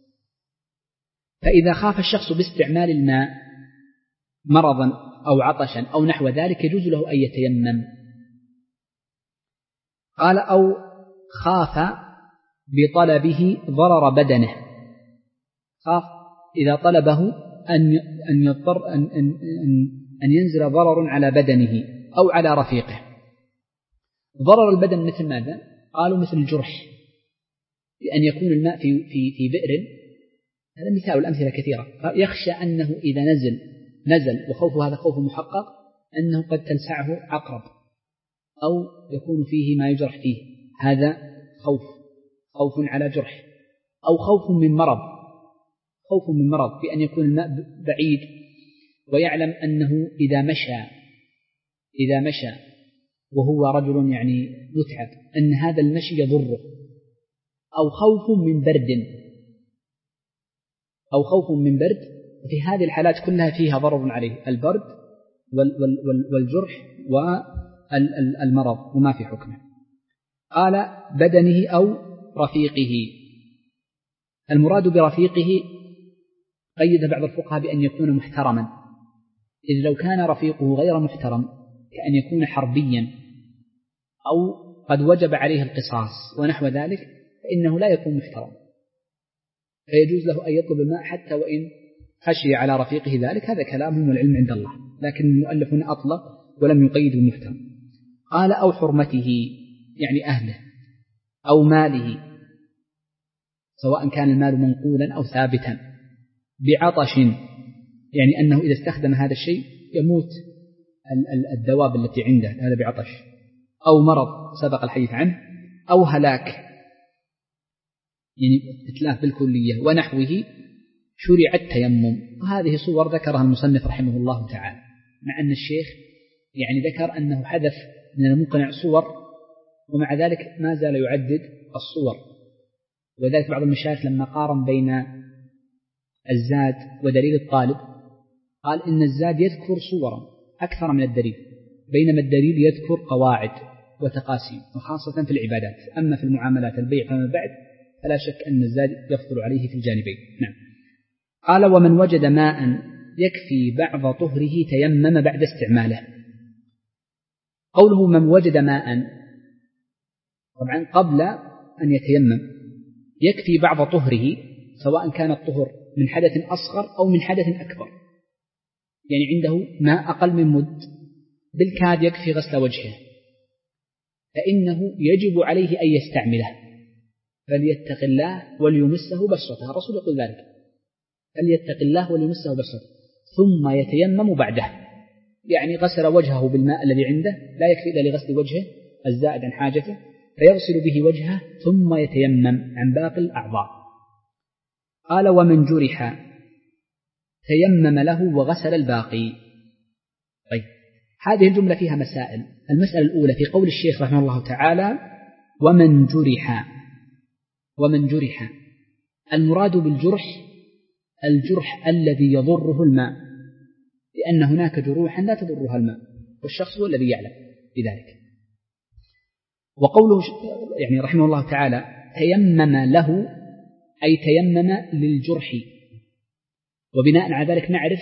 فإذا خاف الشخص باستعمال الماء مرضا أو عطشا أو نحو ذلك يجوز له أن يتيمم. قال أو خاف بطلبه ضرر بدنه، خاف إذا طلبه أن أن يضطر أن أن أن ينزل ضرر على بدنه أو على رفيقه. ضرر البدن مثل ماذا؟ قالوا مثل الجرح، بأن يكون الماء في, في, في بئر، هذا مثال، الأمثلة كثيرة. يخشى أنه إذا نزل نزل وخوفه هذا خوف محقق أنه قد تلسعه عقرب أو يكون فيه ما يجرح فيه، هذا خوف خوف على جرح، أو خوف من مرض خوف من مرض بأن يكون الماء بعيد ويعلم أنه إذا مشى إذا مشى وهو رجل يعني متعب أن هذا المشي يضره، أو خوف من برد أو خوف من برد في هذه الحالات كلها فيها ضرر عليه، البرد والجرح والمرض وما في حكمه. قال بدنه أو رفيقه. المراد برفيقه قيد بعض الفقهاء بأن يكون محترما، إذ لو كان رفيقه غير محترم كأن يكون حربيا أو قد وجب عليه القصاص ونحو ذلك فإنه لا يكون محترم، فيجوز له أن يطلب الماء حتى وإن خشي على رفيقه ذلك. هذا كلامهم والعلم عند الله، لكن المؤلف هنا أطلق ولم يقيد المحترم. قال أو حرمته يعني أهله أو ماله، سواء كان المال منقولا أو ثابتا، بعطش يعني أنه إذا استخدم هذا الشيء يموت الدواب التي عنده، هذا بعطش، أو مرض سبق الحديث عنه، أو هلاك يعني إتلاف بالكلية ونحوه، شرع التيمم. وهذه صور ذكرها المصنف رحمه الله تعالى، مع أن الشيخ يعني ذكر أنه حدث من المقنع صور، ومع ذلك ما زال يعدد الصور. وذلك بعض المشايخ لما قارن بين الزاد ودليل الطالب قال إن الزاد يذكر صورا أكثر من الدليل، بينما الدليل يذكر قواعد وتقاسيم وخاصة في العبادات. أما في المعاملات البيع فما بعد فلا شك أن الزاد يفضل عليه في الجانبين. نعم. قال ومن وجد ماء يكفي بعض طهره تيمم بعد استعماله. قوله من وجد ماء، طبعا قبل أن يتيمم يكفي بعض طهره، سواء كان الطهر من حدث أصغر أو من حدث أكبر، يعني عنده ماء أقل من مد بالكاد يكفي غسل وجهه، فإنه يجب عليه أن يستعمله، فليتق الله وليمسه بشرته، الرسول يقول ذلك، فليتق الله وليمسه بشرته، ثم يتيمم بعده، يعني غسل وجهه بالماء الذي عنده، لا يكفي إلا لغسل وجهه الزائد عن حاجته، فيغسل به وجهه ثم يتيمم عن باقي الأعضاء. قال ومن جرح تيمم له وغسل الباقي. طيب، هذه الجملة فيها مسائل. المسألة الأولى في قول الشيخ رحمه الله تعالى ومن جرح، ومن جرح المراد بالجرح الجرح الذي يضره الماء، لأن هناك جروحا لا تضرها الماء والشخص هو الذي يعلم بذلك. وقوله يعني رحمه الله تعالى تيمم له أي تيمم للجرح، وبناء على ذلك نعرف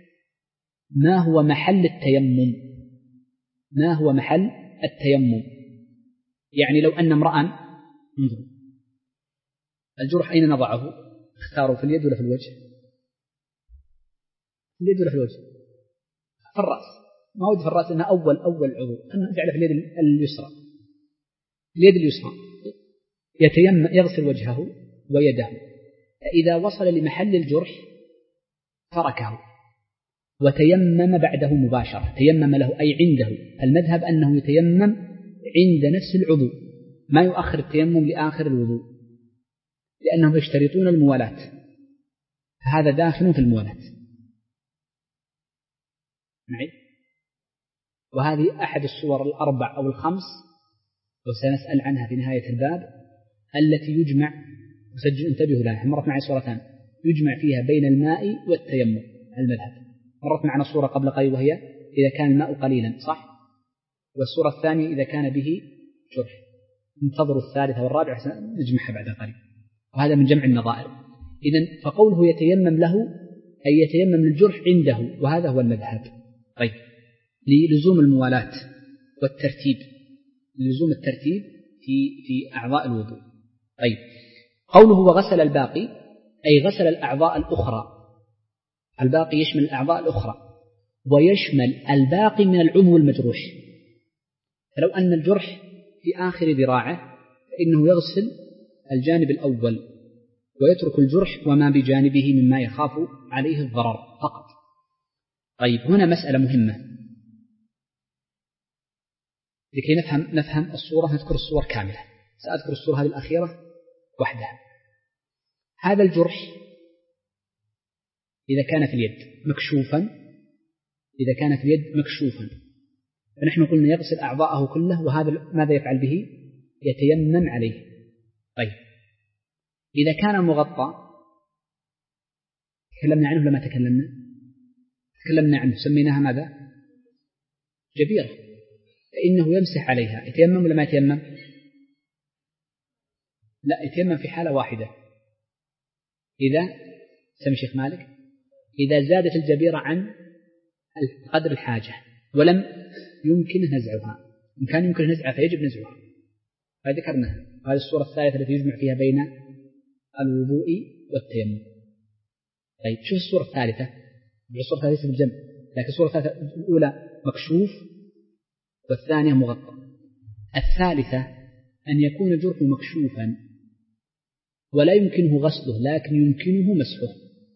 ما هو محل التيمم، ما هو محل التيمم. يعني لو أن امرأ انظر الجرح أين نضعه؟ اختاروا في اليد ولا في الوجه؟ في اليد ولا في الوجه؟ في الرأس. ما هو في الرأس إنها أول أول عضو، نجعله في اليد اليسرى، اليد اليسرى يتيمم يغسل وجهه ويده، فإذا وصل لمحل الجرح تركه وتيمم بعده مباشرة. تيمم له أي عنده، المذهب أنه يتيمم عند نفس العضو، ما يؤخر التيمم لآخر الوضوء، لأنهم يشترطون الموالاة، فهذا داخل في الموالاة معي. وهذه أحد الصور الأربع أو الخمس وسنسأل عنها في نهاية الباب التي يجمع، وسجل انتبهوا لها، مرت معي صورتان يجمع فيها بين الماء والتيمم المذهب. مرت معنا صورة قبل قليل وهي إذا كان الماء قليلا، صح؟ والصورة الثانية إذا كان به جرح. انتظروا الثالثة والرابعة نجمعها بعد قليل، وهذا من جمع النظائر. إذن فقوله يتيمم له أي يتيمم للجرح عنده، وهذا هو المذهب. طيب، للزوم الموالاة والترتيب، لزوم الترتيب في في أعضاء الوضوء. طيب، قوله وغسل الباقي أي غسل الأعضاء الأخرى. الباقي يشمل الأعضاء الأخرى ويشمل الباقي من العضو المجروح. فلو أن الجرح في آخر ذراعه فإنه يغسل الجانب الأول ويترك الجرح وما بجانبه مما يخاف عليه الضرر فقط. طيب هنا مسألة مهمة لكي نفهم نفهم الصورة، نذكر الصور كاملة. سأذكر الصورة هذه الأخيرة وحدها. هذا الجرح إذا كان في اليد مكشوفا، إذا كان في اليد مكشوفا فنحن قلنا يغسل أعضاءه كله، وهذا ماذا يفعل به؟ يتيمم عليه. طيب إذا كان مغطى تكلمنا عنه لما تكلمنا تكلمنا عنه سميناها ماذا؟ جبيرة، فإنه يمسح عليها. يتيمم ولا ما يتيمم؟ لا، يتيمم في حالة واحدة، إذا سمي شيخ مالك إذا زادت الجبيرة عن قدر الحاجة ولم يمكن نزعها. إن كان يمكن نزعها فيجب نزعها، فذكرنا هذه الصورة الثالثة التي يجمع فيها بين الوضوء والتيمم. طيب شوف الصورة الثالثة، الصورة الثالثة بالجنب، لكن الصورة الثالثة الأولى مكشوف والثانية مغطى. الثالثة أن يكون الجرح مكشوفا ولا يمكنه غسله لكن يمكنه مسحه،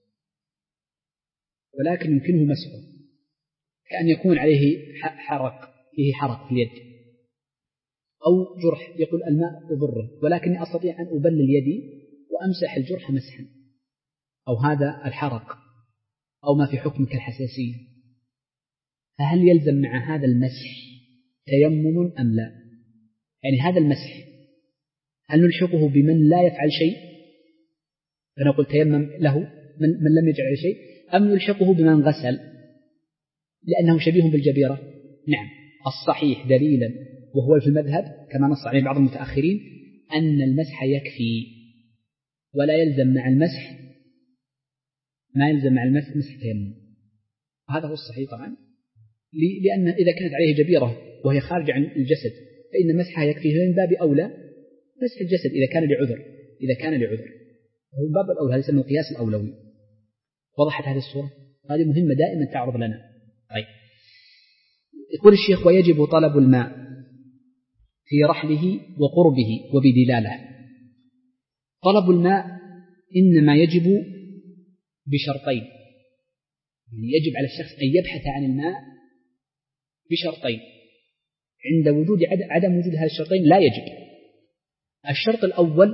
ولكن يمكنه مسحه كأن يكون عليه حرق، فيه حرق في اليد، أو جرح يقول الماء يضره ولكني أستطيع أن أبلل يدي وأمسح الجرح مسحا، أو هذا الحرق أو ما في حكم كالحساسية. فهل يلزم مع هذا المسح تيمم أم لا؟ يعني هذا المسح هل نلحقه بمن لا يفعل شيء فنقول تيمم له من, من لم يجعل شيء، أم نلحقه بمن غسل لأنه شبيه بالجبيرة؟ نعم، الصحيح دليلا وهو في المذهب كما نص عليه بعض المتأخرين أن المسح يكفي ولا يلزم مع المسح ما يلزم مع المسح مسح تيمم. هذا هو الصحيح طبعا، لأن إذا كانت عليه جبيرة وهي خارجة عن الجسد فإن مسحها يكفي، من باب أولى مسح الجسد إذا كان لعذر، إذا كان لعذر هو باب الأولى، هذا يسمى القياس الأولوي. وضحت هذه الصورة؟ هذه مهمة دائما تعرض لنا. طيب يقول الشيخ ويجب طلب الماء في رحله وقربه وبدلاله. طلب الماء إنما يجب بشرطين، يعني يجب على الشخص أن يبحث عن الماء بشرطين، عند وجود عدم وجود هذه الشرطين لا يجب. الشرط الأول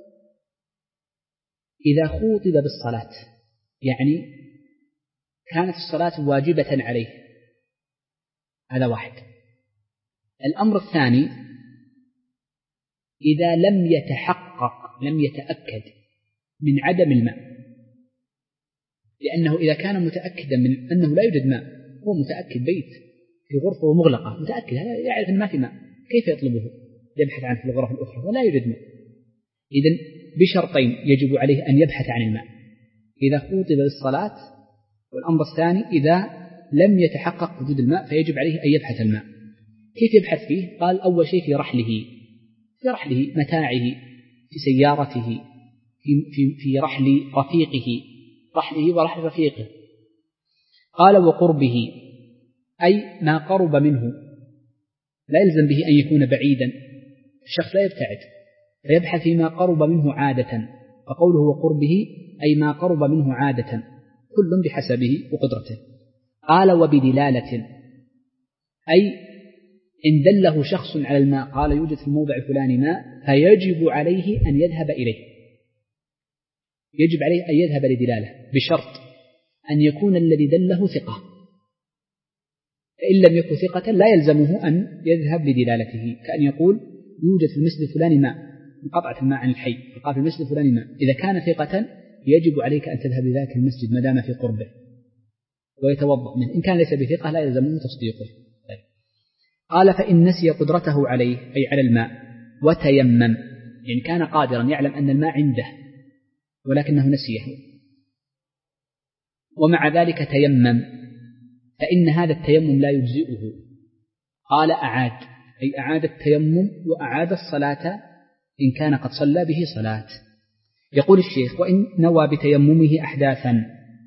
إذا خوطب بالصلاة، يعني كانت الصلاة واجبة عليه، هذا واحد. الأمر الثاني إذا لم يتحقق لم يتأكد من عدم الماء، لأنه إذا كان متأكدا من أنه لا يوجد ماء، هو متأكد بيت في غرفة مغلقة متأكد يعرف أن ما في ماء، كيف يطلبه؟ يبحث عنه في الغرف الأخرى ولا يوجد ماء. إذن بشرطين يجب عليه أن يبحث عن الماء: إذا خوطب بالصلاة، والأمر الثاني إذا لم يتحقق وجود الماء فيجب عليه أن يبحث الماء. كيف يبحث فيه؟ قال أول شيء في رحله، في رحله متاعه، في سيارته، في, في, في رحل رفيقه، رحله ورحل رفيقه. قال وقربه، أي ما قرب منه، لا يلزم به أن يكون بعيدا، الشخص لا يبتعد فيبحث فيما قرب منه عادة، فقوله وقربه أي ما قرب منه عادة، كل بحسبه وقدرته. قال وبدلالة، أي إن دله شخص على الماء قال يوجد في الموضع الفلاني ماء فيجب عليه أن يذهب إليه، يجب عليه أن يذهب لدلالة بشرط أن يكون الذي دله ثقة، فإن لم يكن ثقة لا يلزمه أن يذهب لدلالته، كأن يقول يوجد في المسجد الفلاني ماء، انقطعت الماء عن الحي فقال في المسجد الفلاني ماء، إذا كان ثقة يجب عليك أن تذهب لذلك المسجد ما دام في قربه ويتوضأ منه، إن كان ليس بثقة لا يلزمه تصديقه. قال فإن نسي قدرته عليه أي على الماء وتيمم، يعني كان قادرا يعلم أن الماء عنده ولكنه نسيه ومع ذلك تيمم، فإن هذا التيمم لا يجزئه. قال أعاد، أي أعاد التيمم وأعاد الصلاة إن كان قد صلى به صلاة. يقول الشيخ وإن نوى بتيممه أحداثا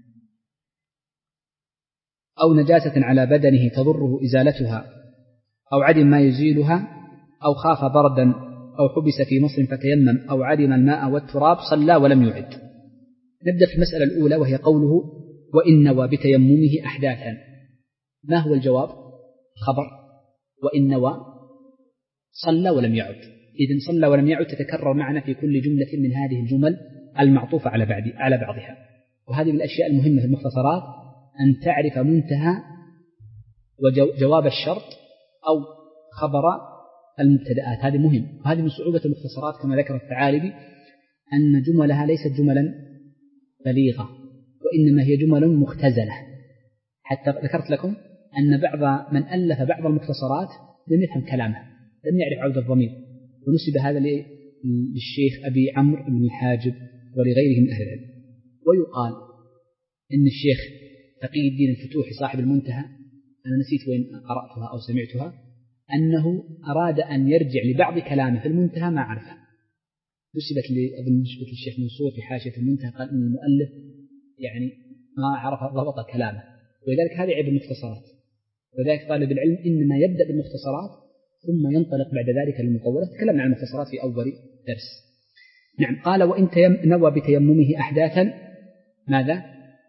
أو نجاسة على بدنه تضره إزالتها أو عدم ما يزيلها أو خاف بردا أو حبس في مصر فتيمم أو عدم الماء والتراب صلى ولم يعد. نبدأ في المسألة الأولى وهي قوله وإن نوى بتيممه أحداثا. ما هو الجواب؟ خبر وإن نوى صلى ولم يعد. إذن صلى ولم يعد تتكرر معنا في كل جملة من هذه الجمل المعطوفة على بعض على بعضها. وهذه من الأشياء المهمة في المختصرات أن تعرف منتهى وجواب الشرط أو خبر المبتدآت. هذه مهم، وهذه من صعوبة المختصرات كما ذكر الثعالبي أن جملها ليست جملا بليغة وإنما هي جمل مختزلة. حتى ذكرت لكم أن بعض من ألف بعض المختصرات لم يفهم كلامه، لم يعرف عود الضمير، ونسب هذا للشيخ أبي عمرو بن الحاجب ولغيره من أهل العلم. ويقال إن الشيخ تقي الدين الفتوحي صاحب المنتهى، أنا نسيت وين قرأتها أو سمعتها، أنه أراد أن يرجع لبعض كلامه في المنتهى ما عرفه، نسبت لأظن نسبة الشيخ منصور في حاشية المنتهى، قال أن المؤلف يعني ما عرف ضبط كلامه، ولذلك هذه عيب المختصرات. ولذلك طالب العلم إنما يبدأ بالمختصرات ثم ينطلق بعد ذلك للمطولات. تكلمنا عن المختصرات في أول درس. نعم. قال وإن نوى بتيممه أحداثا ماذا؟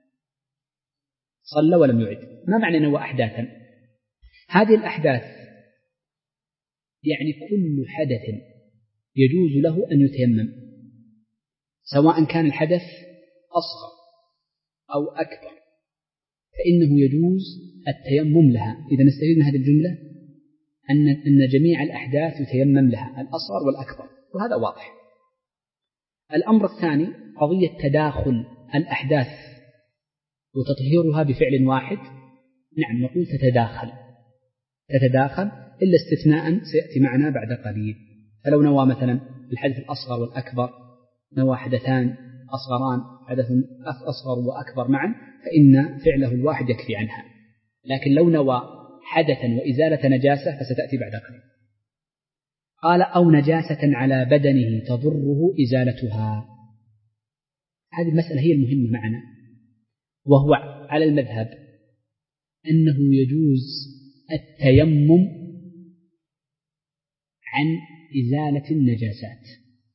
صلى ولم يعد. ما معنى نوى أحداثا؟ هذه الأحداث يعني كل حدث يجوز له أن يتيمم، سواء كان الحدث أصغر أو أكبر فإنه يجوز التيمم لها. إذا نستفيد من هذه الجملة أن أن جميع الأحداث يتيمم لها، الأصغر والأكبر، وهذا واضح. الأمر الثاني قضية تداخل الأحداث وتطهيرها بفعل واحد. نعم نقول تتداخل تتداخل إلا استثناء سيأتي معنا بعد قليل. فلو نوى مثلا الحدث الأصغر والأكبر، نوى حدثان أصغران، حدث أصغر وأكبر معا، فإن فعله الواحد يكفي عنها. لكن لو نوى حدثا وإزالة نجاسة فستأتي بعد قليل. قال أو نجاسة على بدنه تضره إزالتها. هذه المسألة هي المهمة معنا، وهو على المذهب أنه يجوز التيمم عن إزالة النجاسات.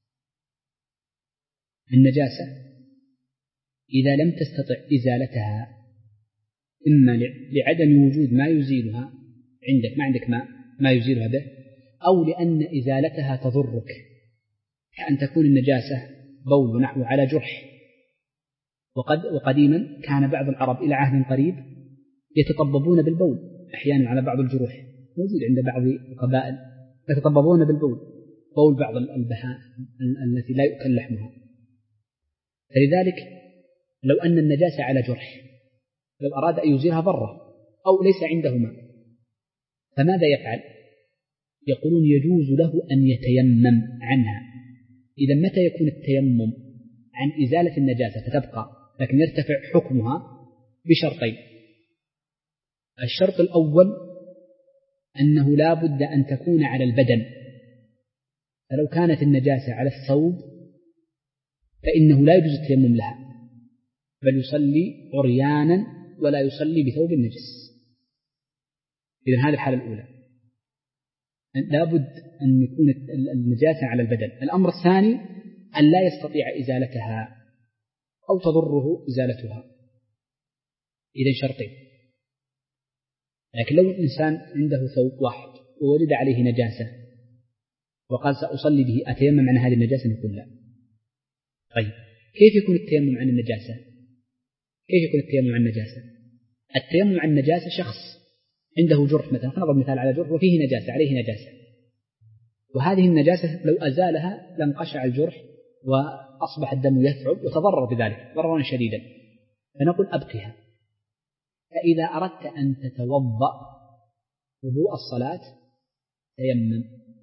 النجاسة إذا لم تستطع إزالتها إما لعدم وجود ما يزيلها عندك، ما عندك ما, ما يزيلها به، أو لأن إزالتها تضرك، كأن تكون النجاسة بول نحو على جرح. وقد وقديما كان بعض العرب إلى عهد قريب يتطببون بالبول أحيانا على بعض الجروح، موجود عند بعض القبائل يتطببون بالبول، بول بعض البهائم التي لا يؤكل لحمها. فلذلك لو أن النجاسة على جرح لو أراد أن يزيلها ضره أو ليس عنده ماء فماذا يفعل؟ يقولون يجوز له أن يتيمم عنها. إذا متى يكون التيمم عن إزالة النجاسة فتبقى لكن يرتفع حكمها؟ بشرطين. الشرط الأول أنه لا بد أن تكون على البدن، فلو كانت النجاسة على الثوب فإنه لا يجوز التيمم لها، بل يصلي عريانا ولا يصلي بثوب النجس. إذن هذه الحالة الأولى، لا بد أن يكون النجاسة على البدن. الأمر الثاني أن لا يستطيع إزالتها أو تضره إزالتها. إذن شرطين. لكن لو الإنسان عنده ثوب واحد ووجد عليه نجاسة وقال سأصلي به أتيمم عن هذه النجاسة، نقول لا. طيب كيف يكون التيمم عن النجاسة؟ كيف يكون التيمم عن النجاسة؟ التيمم عن النجاسة شخص عنده جرح مثلا، نضرب مثال على جرح وفيه نجاسة، عليه نجاسة، وهذه النجاسة لو أزالها لانقشع الجرح وأصبح الدم يثعب وتضرر بذلك ضررا شديدا، فنقول أبقها. فإذا أردت أن تتوضأ وضوء الصلاة تيمم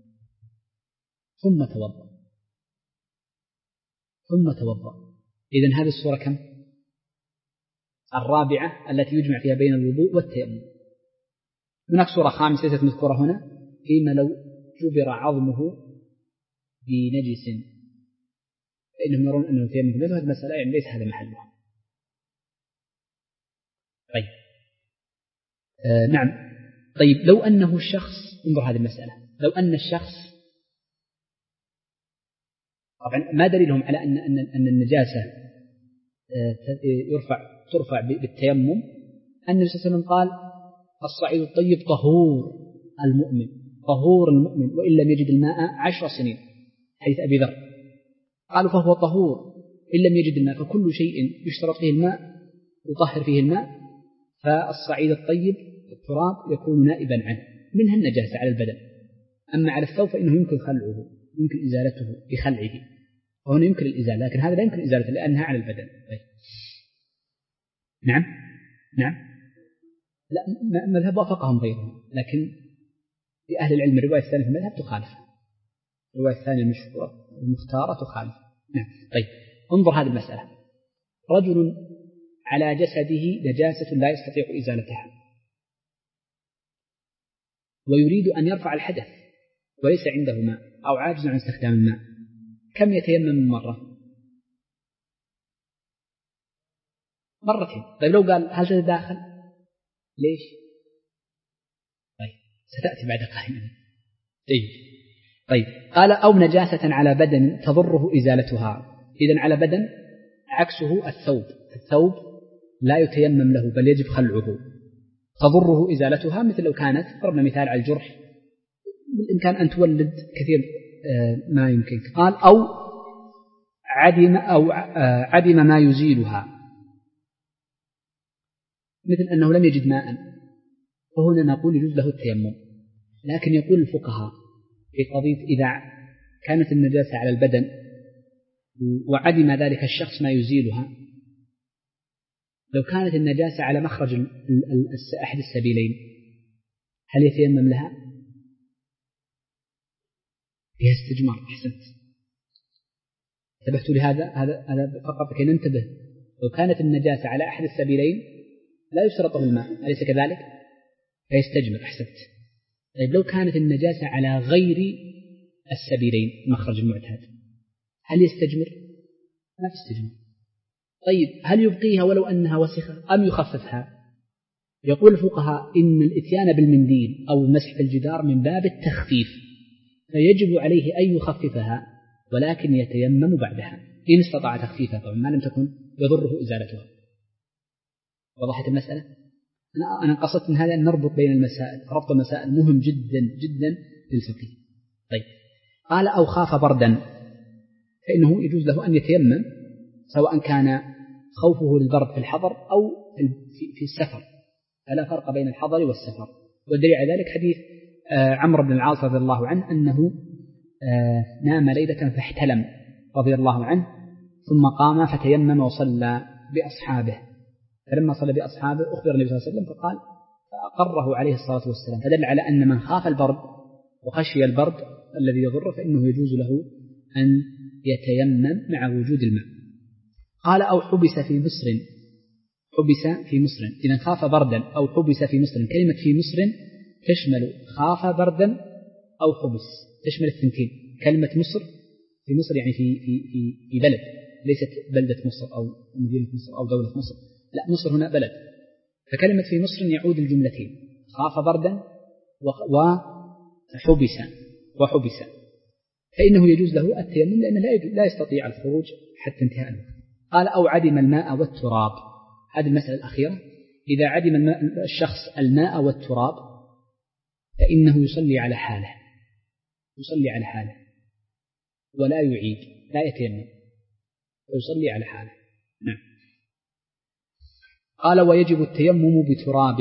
ثم توضأ ثم توضأ. إذن هذه الصورة كم؟ الرابعة التي يجمع فيها بين الوضوء والتيمم. هناك صورة خامسة ليست مذكورة هنا، فيما لو جبر عظمه بنجس فإنهم يرون أنه تيمم في هذه المسألة، يعني ليس هذا محلها. طيب آه نعم. طيب لو أنه الشخص، انظر هذه المسألة، لو أن الشخص طبعا ما دليلهم على أن أن أن النجاسة يرفع ترفع بالتيمم؟ أن النبي صلى الله عليه وسلم قال الصعيد الطيب طهور المؤمن، طهور المؤمن وإن لم يجد الماء عشر سنين، حديث أبي ذر. قالوا فهو طهور إن لم يجد الماء، فكل شيء يشترط فيه الماء يطهر فيه الماء، فالصعيد الطيب التراب يكون نائبا عنه، منها النجاسة على البدن. أما على الثوب فإنه يمكن خلعه، يمكن إزالته بخلعه، وهنا يمكن الإزالة، لكن هذا لا يمكن إزالته لأنها على البدن. طيب. نعم نعم لا مذهب وافقهم غيرهم، لكن لأهل العلم الرواية الثانية في المذهب تخالف، الرواية الثانية المشهورة المختارة تخالف. نعم. طيب انظر هذه المسألة، رجل على جسده نجاسة لا يستطيع إزالتها ويريد أن يرفع الحدث وليس عنده ماء أو عاجز عن استخدام الماء، كم يتيمم مرة؟ مرتين. طيب لو قال هل تتداخل؟ ليش؟ طيب ستأتي بعد قليل. طيب. طيب قال أو نجاسة على بدن تضره إزالتها، إذن على بدن عكسه الثوب، الثوب لا يتيمم له بل يجب خلعه، تضره إزالتها، مثل لو كانت ضربنا مثال على الجرح بالإمكان أن تولد كثير ما يمكن. قال أو عدم أو عدم ما يزيلها، مثل أنه لم يجد ماء، فهنا نقول يجوز له التيمم. لكن يقول الفقهاء في قضية إذا كانت النجاسة على البدن وعدم ذلك الشخص ما يزيلها، لو كانت النجاسة على مخرج أحد السبيلين هل يتيمم لها؟ فيها استجمار. أحسنت، انتبهت لهذا، هذا هذا فقط كي ننتبه. لو كانت النجاسة على أحد السبيلين لا يشترطه الماء، أليس كذلك؟ فيستجمر. أحسنت. طيب لو كانت النجاسة على غير السبيلين المخرج المعتاد هل يستجمر؟ ما تستجمر. طيب هل يبقيها ولو أنها وسخة أم يخففها؟ يقول الفقهاء إن الإتيان بالمنديل أو المسح بالجدار من باب التخفيف، فيجب عليه أن يخففها ولكن يتيمم بعدها إن استطاع تخفيفها، طبعا ما لم تكن يضره إزالتها. وضحت المسألة؟ أنا أنا قصدت من هذا أن نربط بين المسائل، ربط المسائل مهم جدا جدا للفقه. طيب قال أو خاف بردا، فإنه يجوز له أن يتيمم سواء كان خوفه للبرد في الحضر أو في السفر، فلا فرق بين الحضر والسفر. والدليل على ذلك حديث عمرو بن العاص رضي الله عنه أنه نام ليلة فاحتلم رضي الله عنه، ثم قام فتيمم وصلى بأصحابه، فلما صلى بأصحابه أخبر النبي صلى الله عليه وسلم فقال فأقره عليه الصلاة والسلام، فدل على أن من خاف البرد وخشي البرد الذي يضره فإنه يجوز له أن يتيمم مع وجود الماء. قال أو حبس في مصر، حبس في مصر، إذا خاف بردا أو حبس في مصر، كلمة في مصر تشمل خاف بردا أو حبس، تشمل الثنتين. كلمة مصر في مصر يعني في في في في بلد، ليست بلدة مصر أو مدينة مصر أو دولة مصر، لا مصر هنا بلد. فكلمة في مصر يعود الجملتين، خاف بردا وحبس وحبس، فإنه يجوز له التيمم لأنه لا يستطيع الخروج حتى انتهاء الوقت. قال أو عدم الماء والتراب، هذه المسألة الأخيرة. إذا عدم الماء الشخص الماء والتراب فإنه يصلي على حاله، يصلي على حاله ولا يعيد، لا يتيمم، ويصلي على حاله. نعم. قال ويجب التيمم بتراب.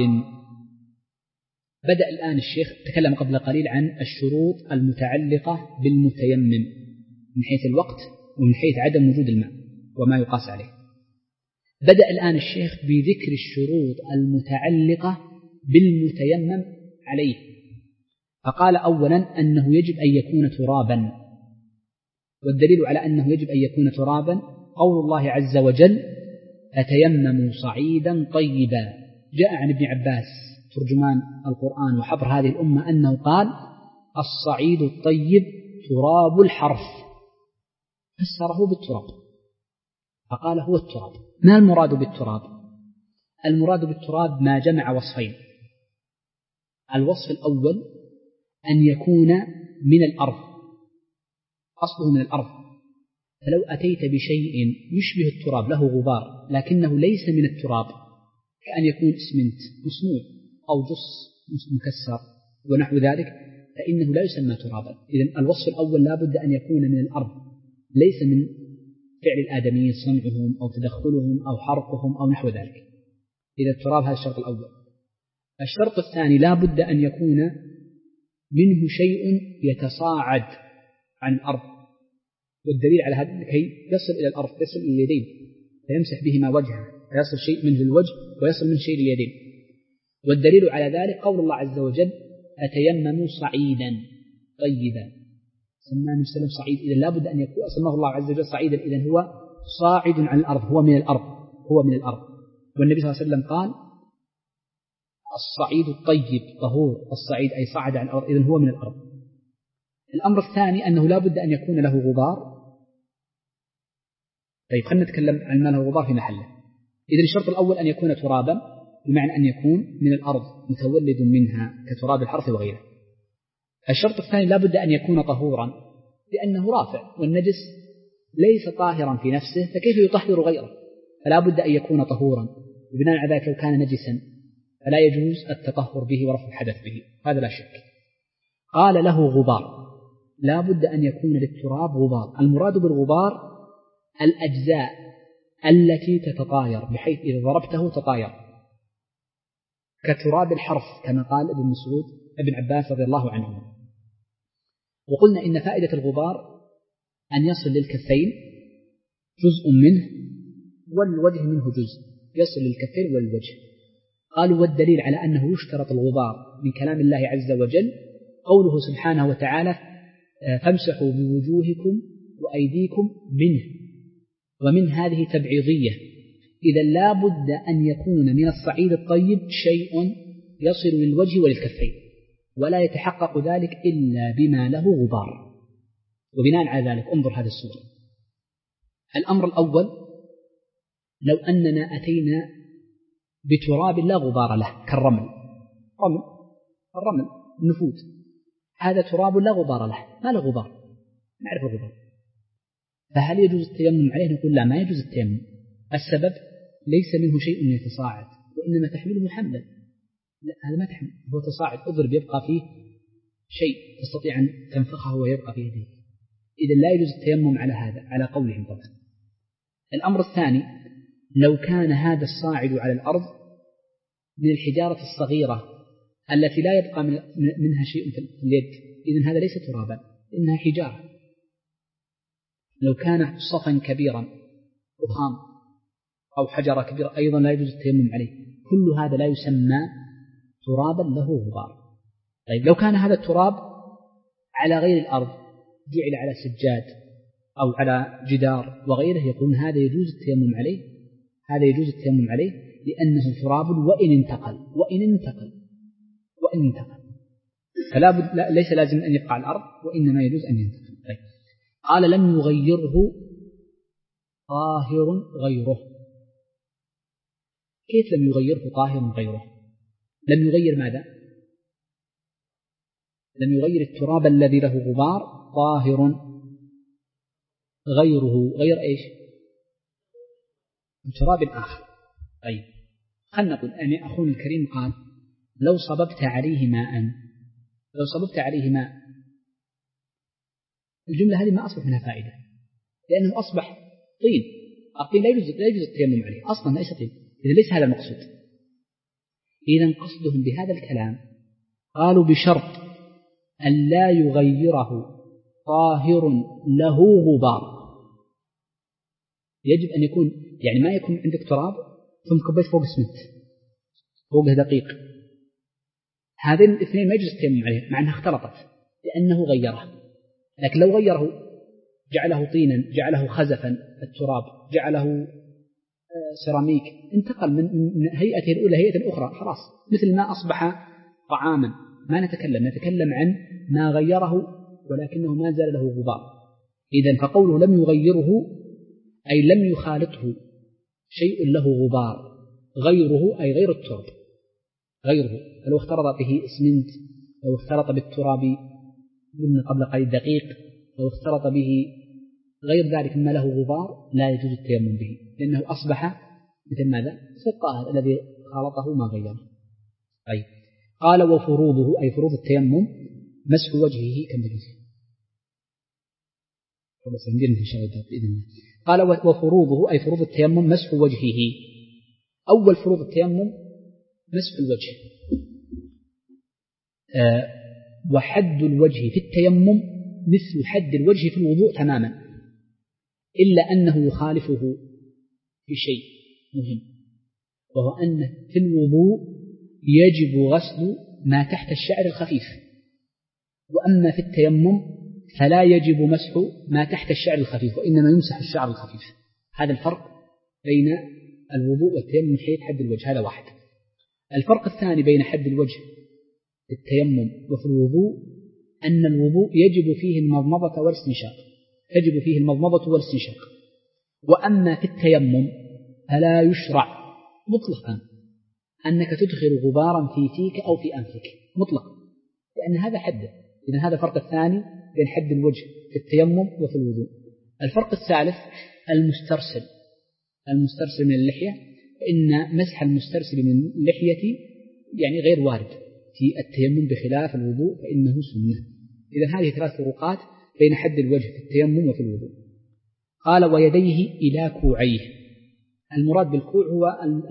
بدأ الآن الشيخ تكلم قبل قليل عن الشروط المتعلقة بالمتيمم من حيث الوقت ومن حيث عدم وجود الماء وما يقاس عليه. بدأ الآن الشيخ بذكر الشروط المتعلقة بالمتيمم عليه، فقال أولا أنه يجب أن يكون ترابا، والدليل على أنه يجب أن يكون ترابا قول الله عز وجل فتيمموا صعيدا طيبا. جاء عن ابن عباس ترجمان القرآن وحبر هذه الأمة أنه قال الصعيد الطيب تراب الحرث، فسره بالتراب، فقال هو التراب. ما المراد بالتراب؟ المراد بالتراب ما جمع وصفين. الوصف الأول أن يكون من الأرض، أصله من الأرض، فلو أتيت بشيء يشبه التراب له غبار لكنه ليس من التراب، كأن يكون إسمنت مصنوع أو جص مكسر ونحو ذلك، فإنه لا يسمى ترابا. إذن الوصف الأول لا بد أن يكون من الأرض، ليس من فعل الآدميين صنعهم أو تدخلهم أو حرقهم أو نحو ذلك. إذا التراب هذا الشرط الأول. الشرط الثاني لا بد أن يكون منه شيء يتصاعد عن الأرض، والدليل على هذا لكي يصل إلى الأرض، يصل إلى اليدين فيمسح بهما وجهه، فيصل شيء منه للوجه ويصل من شيء لليدين. والدليل على ذلك قول الله عز وجل أتيمموا صعيدا طيبا، سماه النبي صلى الله عليه وسلم صعيد، إذا لا بد أن يكون سماه الله عز وجل صعيدا، إذن هو صاعد عن الأرض، هو من الأرض، هو من الأرض. والنبي صلى الله عليه وسلم قال الصعيد الطيب طهور، الصعيد أي صعد عن الأرض، إذن هو من الأرض. الأمر الثاني أنه لا بد أن يكون له غبار. طيب خلينا نتكلم عن ما له غبار في محله. إذن الشرط الأول أن يكون ترابا، بمعنى أن يكون من الأرض متولد منها كتراب الحرث وغيره. الشرط الثاني لا بد أن يكون طهورا، لأنه رافع، والنجس ليس طاهرا في نفسه فكيف يطهر غيره، فلا بد أن يكون طهورا، وبناء على ذلك لو كان نجسا فلا يجوز التطهر به ورفع الحدث به، هذا لا شك. قال له غبار، لا بد أن يكون للتراب غبار. المراد بالغبار الأجزاء التي تتطاير، بحيث إذا ضربته تطاير، كتراب الحرث كما قال ابن مسعود ابن عباس رضي الله عنهما. وقلنا إن فائدة الغبار أن يصل للكفين جزء منه والوجه منه جزء، يصل للكفين والوجه. قالوا والدليل على أنه يشترط الغبار من كلام الله عز وجل قوله سبحانه وتعالى فامسحوا بوجوهكم وأيديكم منه، ومن هذه تبعيضية. إذا لا بد أن يكون من الصعيد الطيب شيء يصل للوجه وللكفين، ولا يتحقق ذلك إلا بما له غبار. وبناء على ذلك انظر هذه الصورة. الأمر الأول لو أننا أتينا بتراب لا غبار له كالرمل، رمل الرمل النفود، هذا تراب لا غبار له، ما له غبار، نعرف الغبار، فهل يجوز التيمم عليه؟ نقول لا، ما يجوز التيمم. السبب ليس منه شيء يتصاعد، وإنما تحمله حملا، لا هذا ما تحمل، هو تصاعد، اضرب يبقى فيه شيء تستطيع أن تنفخه ويبقى فيه به. إذا لا يجوز التيمم على هذا على قولهم طبعا. الأمر الثاني لو كان هذا الصاعد على الأرض من الحجارة الصغيرة التي لا يبقى منها شيء في اليد، إذن هذا ليس ترابا، إنها حجارة. لو كان صفا كبيرا رخام أو حجرة كبيرة أيضا لا يجوز التيمم عليه، كل هذا لا يسمى ترابا له غبار. طيب لو كان هذا التراب على غير الأرض، جعل على سجاد أو على جدار وغيره، يقول هذا يجوز التيمم عليه، هذا يجوز التيمم عليه لأنه تراب وإن انتقل وإن انتقل وإن انتقل فلا بد، لا ليس لازم أن يبقى على الأرض، وإنما يجوز أن ينتقل. طيب. قال لم يغيره طاهر غيره. كيف لم يغيره طاهر غيره؟ لم يغير ماذا؟ لم يغير التراب الذي له غبار طاهر غيره، غير إيش؟ التراب الآخر. طيب خلنا نقول أن أخونا الكريم قال لو صببت عليه ماء، لو صببت عليه ماء، الجملة هذه ما أصبح منها فائدة، لأنه أصبح طين. الطين لا يجوز لا يجوز التيمم عليه أصلا، ليس طين، إذا ليس هذا المقصود. إذا قصدهم بهذا الكلام قالوا بشرط أن لا يغيره طاهر له غبار. يجب أن يكون يعني ما يكون عندك تراب ثم كبيت فوق اسمنت فوقه دقيق، هذين الاثنين ما يجوز التيمم عليه مع أنها اختلطت لأنه غيره. لكن لو غيره جعله طينا، جعله خزفا التراب، جعله سيراميك، انتقل من هيئته الأولى هيئة أخرى، خلاص مثل ما أصبح طعاما، ما نتكلم نتكلم عن ما غيره ولكنه ما زال له غبار. إذن فقوله لم يغيره أي لم يخالطه شيء له غبار، غيره أي غير التراب، غيره. فلو اختلط به اسمنت، لو اختلط بالتراب قلنا قبل قليل دقيق، لو اختلط به غير ذلك مما له غبار لا يجوز التيمم به، لأنه أصبح مثل ماذا؟ في الطاهر الذي خالطه ما غيره. طيب قال وفروضه أي فروض التيمم مسح وجهه كم بجزء إن شاء الله بإذن الله. قال وفروضه أي فروض التيمم مسح وجهه. أول فروض التيمم مسح الوجه. أه وحد الوجه في التيمم مثل حد الوجه في الوضوء تماما، إلا أنه يخالفه في شيء مهم، وهو أن في الوضوء يجب غسل ما تحت الشعر الخفيف، وأما في التيمم فلا يجب مسح ما تحت الشعر الخفيف، وإنما يمسح الشعر الخفيف. هذا الفرق بين الوضوء والتيمم من حيث حد الوجه، هذا واحد. الفرق الثاني بين حد الوجه في التيمم وفي الوضوء أن الوضوء يجب فيه المضمضة والاستنشاق، يجب فيه المضمضة والاستنشاق، وأما في التيمم فلا يشرع مطلقا أنك تدخل غبارا في فيك أو في أنفك مطلقا، لأن هذا حده. إذن هذا الفرق الثاني بين حد الوجه في التيمم وفي الوضوء. الفرق الثالث المسترسل، المسترسل من اللحية، فإن مسح المسترسل من اللحية يعني غير وارد في التيمم بخلاف الوضوء فإنه سنة. إذن هذه ثلاث فروقات بين حد الوجه في التيمم وفي الوضوء. قال ويديه إلى كوعيه. المراد بالكوع هو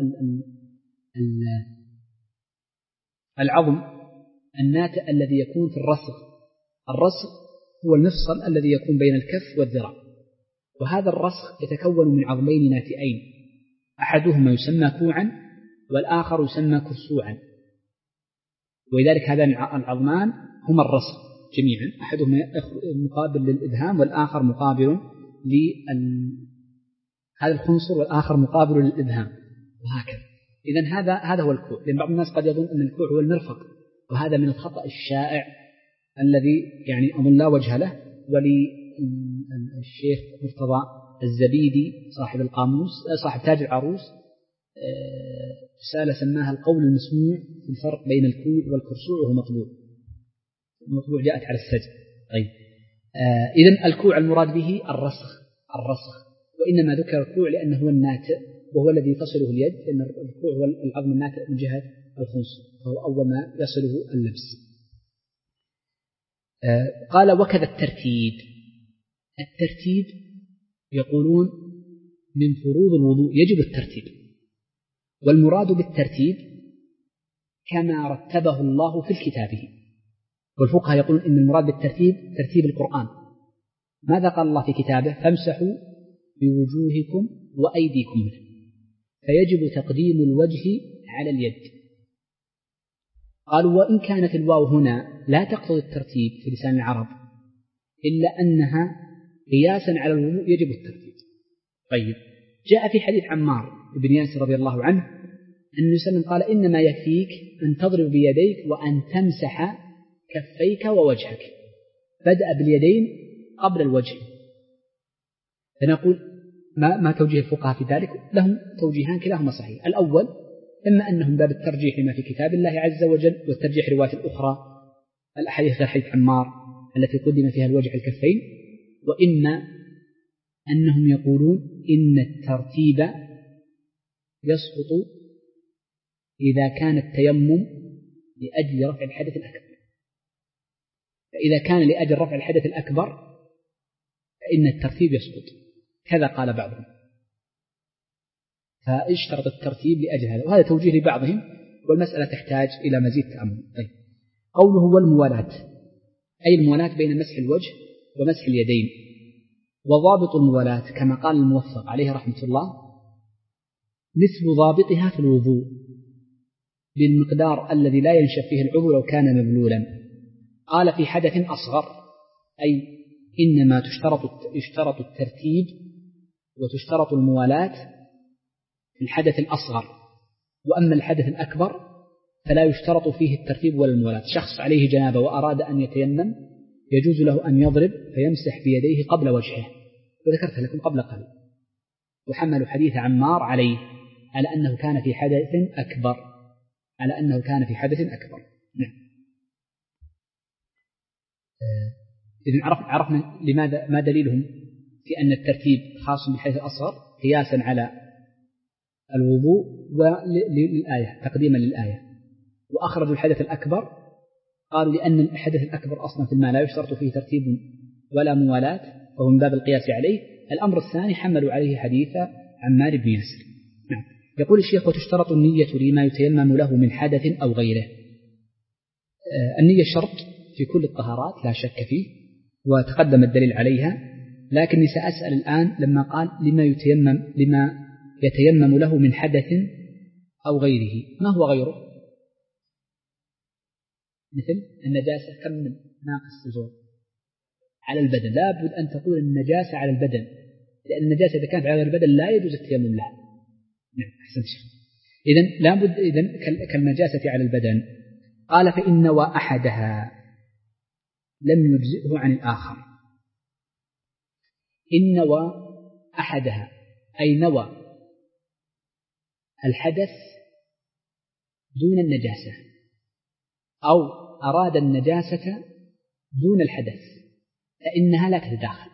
العظم الناتئ الذي يكون في الرسغ. الرسغ هو المفصل الذي يكون بين الكف والذراع، وهذا الرسغ يتكون من عظمين ناتئين، أحدهما يسمى كوعا والآخر يسمى كرسوعا، ولذلك هذان العظمان هما الرسغ جميعا، أحدهما مقابل للإبهام والآخر مقابل هذا الخنصر والآخر مقابل للإبهام، وهكذا. إذن هذا هذا هو الكوع، لأن بعض الناس قد يظن أن الكوع هو المرفق، وهذا من الخطأ الشائع الذي يعني أظن لا وجه له. وللشيخ مرتضى الزبيدي صاحب القاموس صاحب تاج العروس رسالة سماها القول المسموع في الفرق بين الكوع والكرسوع، وهو مطبوع، المطبوع جاءت على السجن. طيب آه إذن الكوع المراد به الرسخ، الرسخ وإنما ذكر الكوع لأنه هو الناتئ وهو الذي تصله اليد، لأن الكوع هو العظم الناتئ من جهة الخنصر، فهو أول ما يصله اللبس. آه قال وكذا الترتيب. الترتيب يقولون من فروض الوضوء يجب الترتيب، والمراد بالترتيب كما رتبه الله في كتابه. والفقهاء يقولون إن المراد بالترتيب ترتيب القرآن. ماذا قال الله في كتابه؟ فامسحوا بوجوهكم وأيديكم منه، فيجب تقديم الوجه على اليد. قالوا وإن كانت الواو هنا لا تقتضي الترتيب في لسان العرب، إلا أنها قياسا على الوضوء يجب الترتيب. طيب جاء في حديث عمار بن ياسر رضي الله عنه أن النبي صلى الله عليه وسلم قال إنما يكفيك أن تضرب بيديك وأن تمسح كفيك ووجهك، بدأ باليدين قبل الوجه. فنقول ما, ما توجيه الفقهاء في ذلك؟ لهم توجيهان كلاهما صحيح. الأول إما أنهم باب الترجيح لما في كتاب الله عز وجل، والترجيح رواية الأخرى الأحاديث غير حديث عمار التي قدم فيها الوجه الكفين، وإما أنهم يقولون إن الترتيب يسقط إذا كان التيمم لأجل رفع الحدث الأكبر. فإذا كان لأجل رفع الحدث الأكبر فإن الترتيب يسقط، كذا قال بعضهم، فاشترط الترتيب لأجل هذا، وهذا توجيه لبعضهم، والمسألة تحتاج إلى مزيد تأمل. طيب قوله والموالاة، أي الموالاة بين مسح الوجه ومسح اليدين. وضابط الموالاة كما قال الموفق عليه رحمة الله مثل ضابطها في الوضوء بالمقدار الذي لا ينشف فيه العضو لو كان مبلولا. قال في حدث أصغر، أي إنما تشترط يشترط الترتيب وتشترط الموالاة في الحدث الأصغر، وأما الحدث الأكبر فلا يشترط فيه الترتيب ولا الموالاة. شخص عليه جنابة وأراد أن يتيمم يجوز له أن يضرب فيمسح بيديه قبل وجهه، وذكرت لكم قبل قليل، وحملوا حديث عمار عليه على أنه كان في حدث أكبر، على أنه كان في حدث أكبر. نعم. إذن عرفنا لماذا ما دليلهم في أن الترتيب خاص بالحدث الأصغر قياسا على الوضوء وللآية تقديما للآية، وأخرجوا الحدث الأكبر قالوا لأن الحدث الأكبر أصلا في الماء لا يشترط فيه ترتيب ولا موالاة فهو من باب القياس عليه. الأمر الثاني حملوا عليه حديث عمار بن ياسر. نعم. يقول الشيخ وتشترط النية لما يتيمم له من حدث أو غيره. النية شرط في كل الطهارات لا شك فيه وتقدم الدليل عليها، لكني سأسأل الآن لما قال لما يتيمم لما يتيمم له من حدث أو غيره، ما هو غيره؟ مثل النجاسة، كم من ناقص الزور على البدن لا بد أن تقول النجاسة على البدن، لأن النجاسة إذا كانت على البدن لا يجوز التيمم لها. نعم أحسنت شيخ. إذن لا بد إذن كالنجاسة على البدن. قال فإن نوى أحدها لم يجزئه عن الآخر. إن نوى أحدها أي نوى الحدث دون النجاسة أو أراد النجاسة دون الحدث فإنها لا تتداخل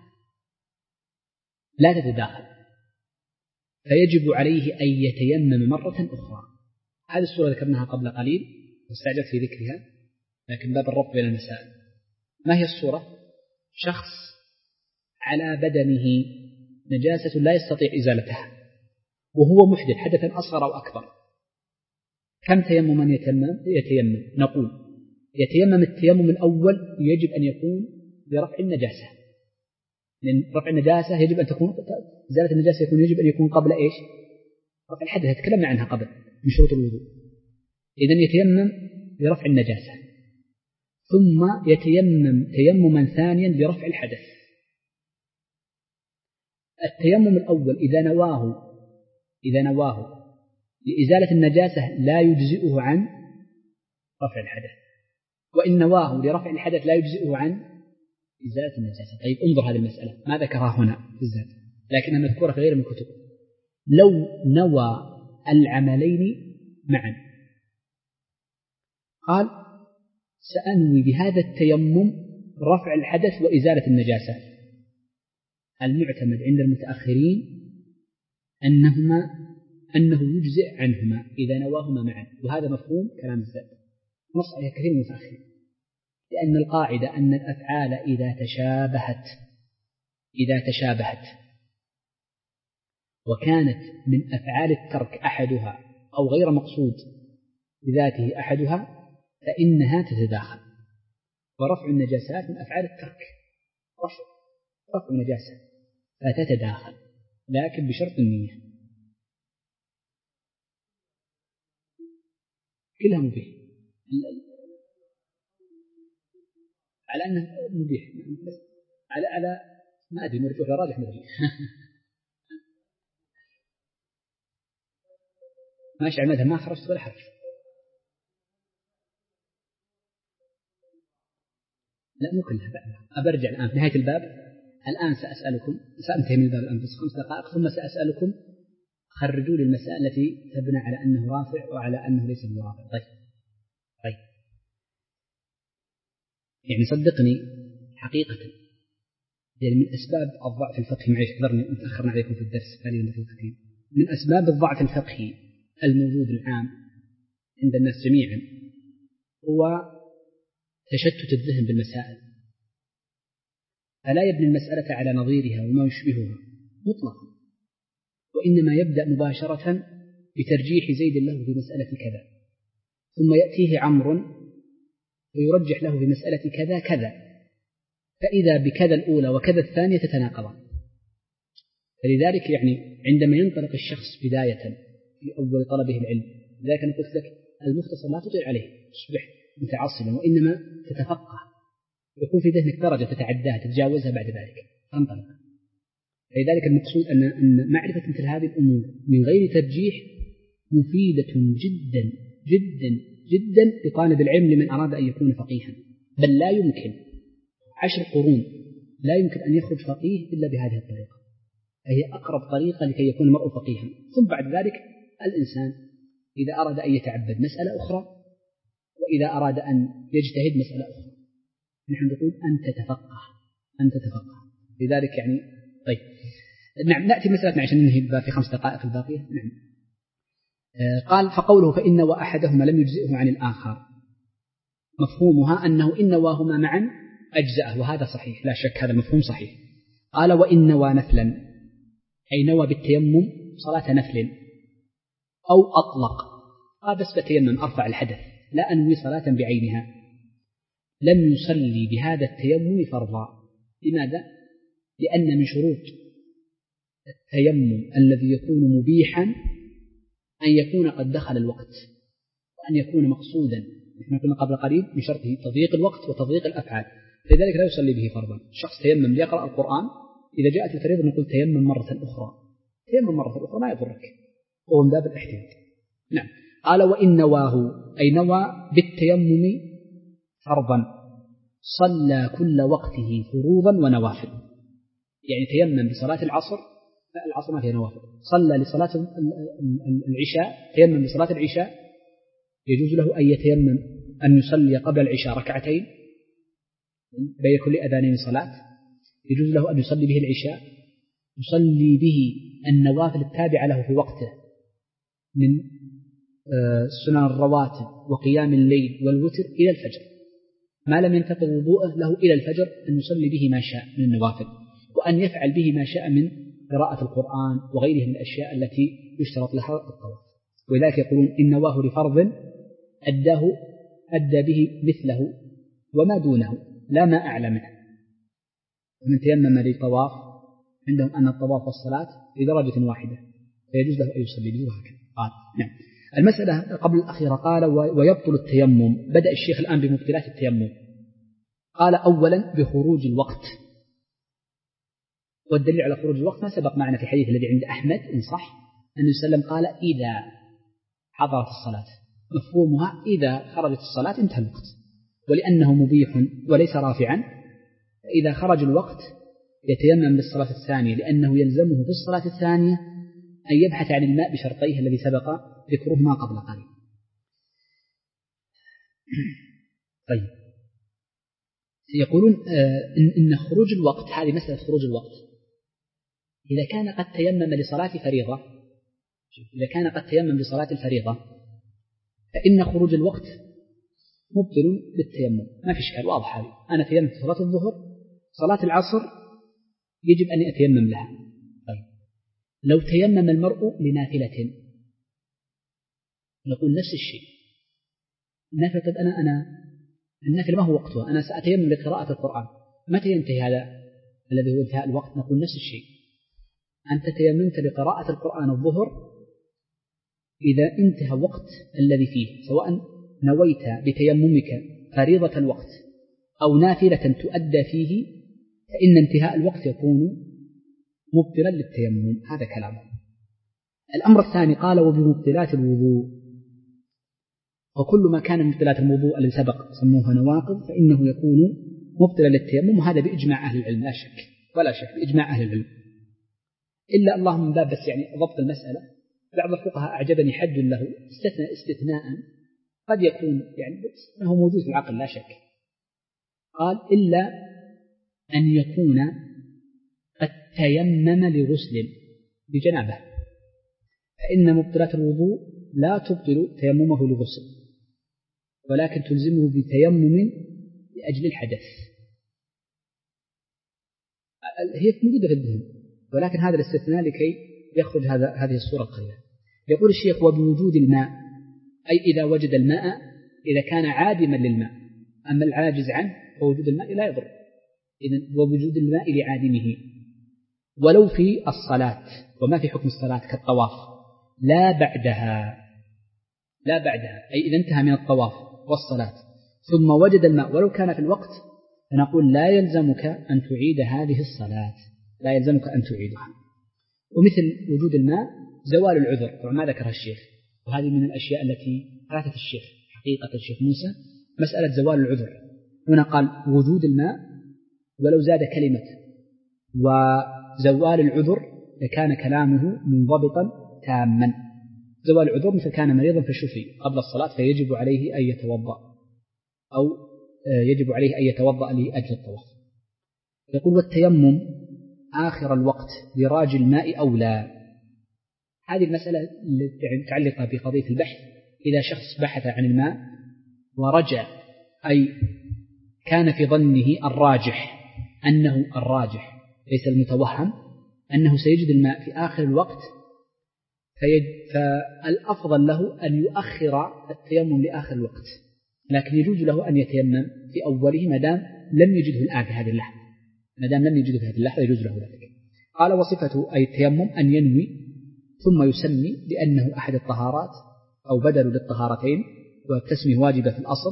لا تتداخل فيجب عليه أن يتيمم مرة أخرى. هذه الصورة ذكرناها قبل قليل واستعجلت في ذكرها لكن باب الربط بين المسائل. ما هي الصورة؟ شخص على بدنه نجاسة لا يستطيع إزالتها وهو محدث حدثا أصغر أو أكبر، كم تيمما يتيمم؟ يتيمم نقول يتيمم التيمم الأول يجب أن يكون لرفع النجاسة، لأن رفع النجاسة يجب أن تكون إزالة النجاسة يكون يجب أن يكون قبل إيش؟ رفع الحدث تكلمنا عنها قبل من شروط الوضوء. إذن يتيمم لرفع النجاسة ثم يتيمم تيمما ثانيا لرفع الحدث. التيمم الأول إذا نواه إذا نواه لإزالة النجاسة لا يجزئه عن رفع الحدث، وإن نواه لرفع الحدث لا يجزئه عن إزالة النجاسة. طيب انظر هذه المسألة ما ذكرها هنا في الزاد لكنها مذكورة في غير من الكتب. لو نوى العملين معا قال سأنوي بهذا التيمم رفع الحدث وإزالة النجاسة، المعتمد عند المتأخرين أنهما أنه يجزئ عنهما إذا نواهما معا، وهذا مفهوم كلام الزاد نص عليه كثير من المتأخرين، لأن القاعدة أن الأفعال إذا تشابهت إذا تشابهت وكانت من أفعال الترك أحدها أو غير مقصود بذاته أحدها فإنها تتداخل. ورفع النجاسات من أفعال الترك رفع رفع النجاسة فتتداخل لكن بشرط النية. كلها مبيح على أنه مبيح بس على على ما أدري مرجوح راجح مدري ماشي على المذهب ما خرجت ولا حرج. لا مو كلها بقى. أبرجع الآن في نهاية الباب الآن سأسألكم سأنتهي من الباب الآن بس خمس دقائق ثم سأسألكم خرجوا لي المسائل التي تبنى على أنه رافع وعلى أنه ليس برافع. طيب طيب يعني صدقني حقيقة يعني من أسباب الضعف الفقهي معي احذرني متأخرنا عليكم في الدرس قليلا دقيقتين من أسباب الضعف الفقهي الموجود العام عند الناس جميعا هو تشتت الذهن بالمسائل، فلا يبني المسألة على نظيرها وما يشبهها مطلقا، وإنما يبدأ مباشرة بترجيح زيد له في مسألة كذا ثم يأتيه عمرو ويرجح له في مسألة كذا كذا فإذا بكذا الأولى وكذا الثانية تتناقضان. فلذلك يعني عندما ينطلق الشخص بداية في أول طلبه العلم لذلك أنا قلت لك المختصر لا تطير عليه تصبح متعصبا وإنما تتفقه يكون في ذهنك درجة تتعداها تتجاوزها بعد ذلك تنطلق. فلذلك المقصود أن أن معرفة مثل هذه الأمور من غير ترجيح مفيدة جدا جدا جدا لطالب العلم لمن أراد أن يكون فقيها، بل لا يمكن عشر قرون لا يمكن أن يخرج فقيه إلا بهذه الطريقة، فهي أقرب طريقة لكي يكون المرء فقيها. ثم بعد ذلك الإنسان إذا أراد أن يتعبد مسألة أخرى وإذا أراد أن يجتهد مسألة أخرى نحن نقول أن تتفقه أن تتفقه. لذلك يعني طيب نعم، نأتي مسألة عشان ننهي في خمس دقائق الباقية. نعم. قال فقوله فإن نوى أحدهما لم يجزئه عن الآخر، مفهومها أنه إن نواهما معا أجزأه، وهذا صحيح لا شك، هذا المفهوم صحيح. قال وإن نوى نفلا، أي نوى بالتيمم صلاة نفل أو أطلق، قال بس بتيمم أرفع الحدث لا أنوي صلاة بعينها، لم يصلي بهذا التيمم فرضا. لماذا؟ لأن من شروط التيمم الذي يكون مبيحا أن يكون قد دخل الوقت، وأن يكون مقصودا. نحن قلنا قبل قليل من شرطه تضييق الوقت وتضييق الأفعال، لذلك لا يصلي به فرضا. شخص تيمم ليقرأ القرآن، إذا جاءت الفريضة نقول تيمم مرة أخرى، تيمم مرة أخرى ما يضرك، وهو من باب الاحتياط. نعم. قال وإن نواه، أي نوى بالتيمم فرضا صلى كل وقته فروضا ونوافل، يعني تيمم بصلاة العصر، لا العصر ما فيها نوافل، صلى لصلاة العشاء، تيمم لصلاة العشاء، يجوز له أن يتيمم أن يصلي قبل العشاء ركعتين بين كل أذانين صلاة، يجوز له أن يصلي به العشاء، يصلي به النوافل التابعة له في وقته من سنن الرواتب وقيام الليل والوتر إلى الفجر، ما لم ينتقض وضوءه له إلى الفجر أن يصلي به ما شاء من النوافل، وأن يفعل به ما شاء من قراءة القرآن وغيره من الأشياء التي يشترط لها الطواف. ولذلك يقولون إن نواه لفرض أداه أدى به مثله وما دونه لا ما أعلى منه. ومن تيمم للطواف عندهم أن الطواف والصلاة في درجة واحدة فيجوز له أن يصلي به وهكذا. قال نعم. المسألة قبل الأخيرة قال ويبطل التيمم. بدأ الشيخ الآن بمبطلات التيمم. قال أولا بخروج الوقت، والدليل على خروج الوقت ما سبق معنا في حديث الذي عند أحمد إن صح أنه سلم قال إذا حضرت الصلاة، مفهومها إذا خرجت الصلاة انتهى الوقت، ولأنه مبيح وليس رافعا إذا خرج الوقت يتيمم للصلاة الثانية، لأنه يلزمه في الصلاة الثانية أن يبحث عن الماء بشرطيه الذي سبق ذكرهما قبل قليل. طيب يقولون إن خروج الوقت، هذه مسألة خروج الوقت إذا كان قد تيمم لصلاة فريضة، إذا كان قد تيمم لصلاة الفريضة فإن خروج الوقت مبطل بالتيمم، ما في إشكال، واضح هذه. أنا تيممت صلاة الظهر، صلاة العصر يجب أن أتيمم لها. طيب لو تيمم المرء لنافلة نقول نفس الشيء، النافلة أنا أنا النافلة ما هو وقتها، أنا سأتيمم لقراءة القرآن، متى ينتهي هذا الذي هو انتهاء الوقت؟ نقول نفس الشيء، أنت تيممت لقراءة القرآن الظهر، إذا انتهى وقت الذي فيه سواء نويت بتيممك فريضة الوقت أو نافلة تؤدى فيه فإن انتهاء الوقت يكون مبطلا للتيمم. هذا كلامه. الأمر الثاني قال وبمبطلات الوضوء، وكل ما كان مبطلات الوضوء الذي سبق سموها نواقض فإنه يكون مبطلا للتيمم، وهذا بإجماع أهل العلم لا شك ولا شك، بإجماع أهل العلم، إلا اللهم من باب بس يعني ضبط المسألة. بعض الفقهاء أعجبني حد له استثناء استثناء قد يكون يعني أنه موجود في العقل لا شك، قال إلا أن يكون قد تيمم لغسل بجنابه، فإن مبطلات الوضوء لا تبطل تيممه لغسل، ولكن تلزمه بتيمم لأجل الحدث. هي موجودة في الذهن، ولكن هذا الاستثناء لكي يخرج هذا هذه الصورة القليلة. يقول الشيخ وبوجود الماء، أي إذا وجد الماء، إذا كان عادما للماء، أما العاجز عنه فوجود الماء لا يضر، إذن وبوجود الماء لعادمه، ولو في الصلاة، وما في حكم الصلاة كالطواف، لا بعدها لا بعدها أي إذا انتهى من الطواف والصلاة ثم وجد الماء ولو كان في الوقت فنقول لا يلزمك أن تعيد هذه الصلاة، لا يلزمك أن تعيدها. ومثل وجود الماء زوال العذر، طبعا ما ذكرها الشيخ، وهذه من الأشياء التي فاتت الشيخ حقيقة الشيخ موسى، مسألة زوال العذر. هنا قال وجود الماء ولو زاد كلمة وزوال العذر لكان كلامه منضبطا تاما. زوال العذر مثل كان مريضا فشفي قبل الصلاة فيجب عليه أن يتوضأ، أو يجب عليه أن يتوضأ لأجل الطواف. يقول والتيمم آخر الوقت دراج الماء أو لا؟ هذه المسألة متعلقة بقضية البحث. إذا شخص بحث عن الماء ورجع، أي كان في ظنه الراجح أنه الراجح ليس المتوهم أنه سيجد الماء في آخر الوقت، فالأفضل له أن يؤخر التيمم لآخر الوقت، لكن يجوز له أن يتيمم في أوله ما دام لم يجده الآن في هذه اللحظة، ما دام لم يجده في هذه اللحظة يجوز له ذلك. قال وصفة أي التيمم أن ينوي ثم يسمي لأنه أحد الطهارات أو بدل للطهارتين، والتسمية واجبة في الأصل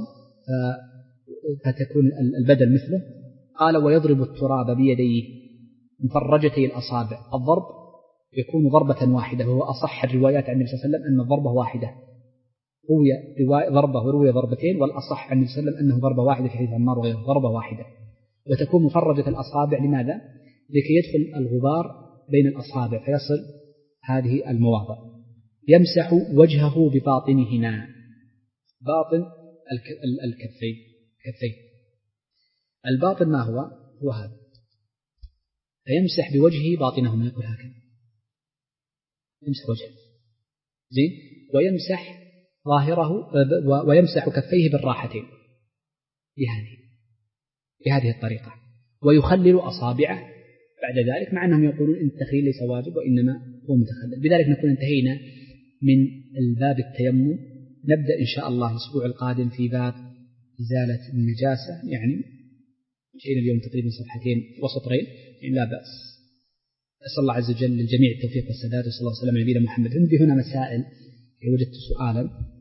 فتكون البدل مثله. قال ويضرب التراب بيديه مفرجتي الأصابع. الضرب يكون ضربة واحدة، وهو أصح الروايات عن النبي صلى الله عليه وسلم أن الضربة واحدة، روي رواية ضربة وروي ضربتين، والأصح عن النبي صلى الله عليه وسلم أنه ضربة واحدة في حديث عمار وغيره ضربة واحدة. وتكون مفرجة الأصابع لماذا؟ لكي يدخل الغبار بين الأصابع فيصل هذه المواضع. يمسح وجهه بباطنهما، باطن الكفين كفين. الباطن ما هو؟ هو هذا، فيمسح بوجهه باطنهما، يقول هكذا يمسح وجهه زين، ويمسح ظاهره ويمسح كفيه بالراحتين بهذه بهذه الطريقة، ويخلل أصابعه بعد ذلك، مع أنهم يقولون إن التخليل ليس واجب وإنما هو متخلل. بذلك نكون انتهينا من الباب التيمم. نبدأ إن شاء الله الأسبوع القادم في باب إزالة النجاسة، يعني شيء اليوم تقريبا صفحتين وسطرين، يعني لا بأس. أسأل الله عز وجل للجميع التوفيق والسداد، وصلى الله وسلم على نبينا محمد. عندي هنا مسائل، وجدت سؤالا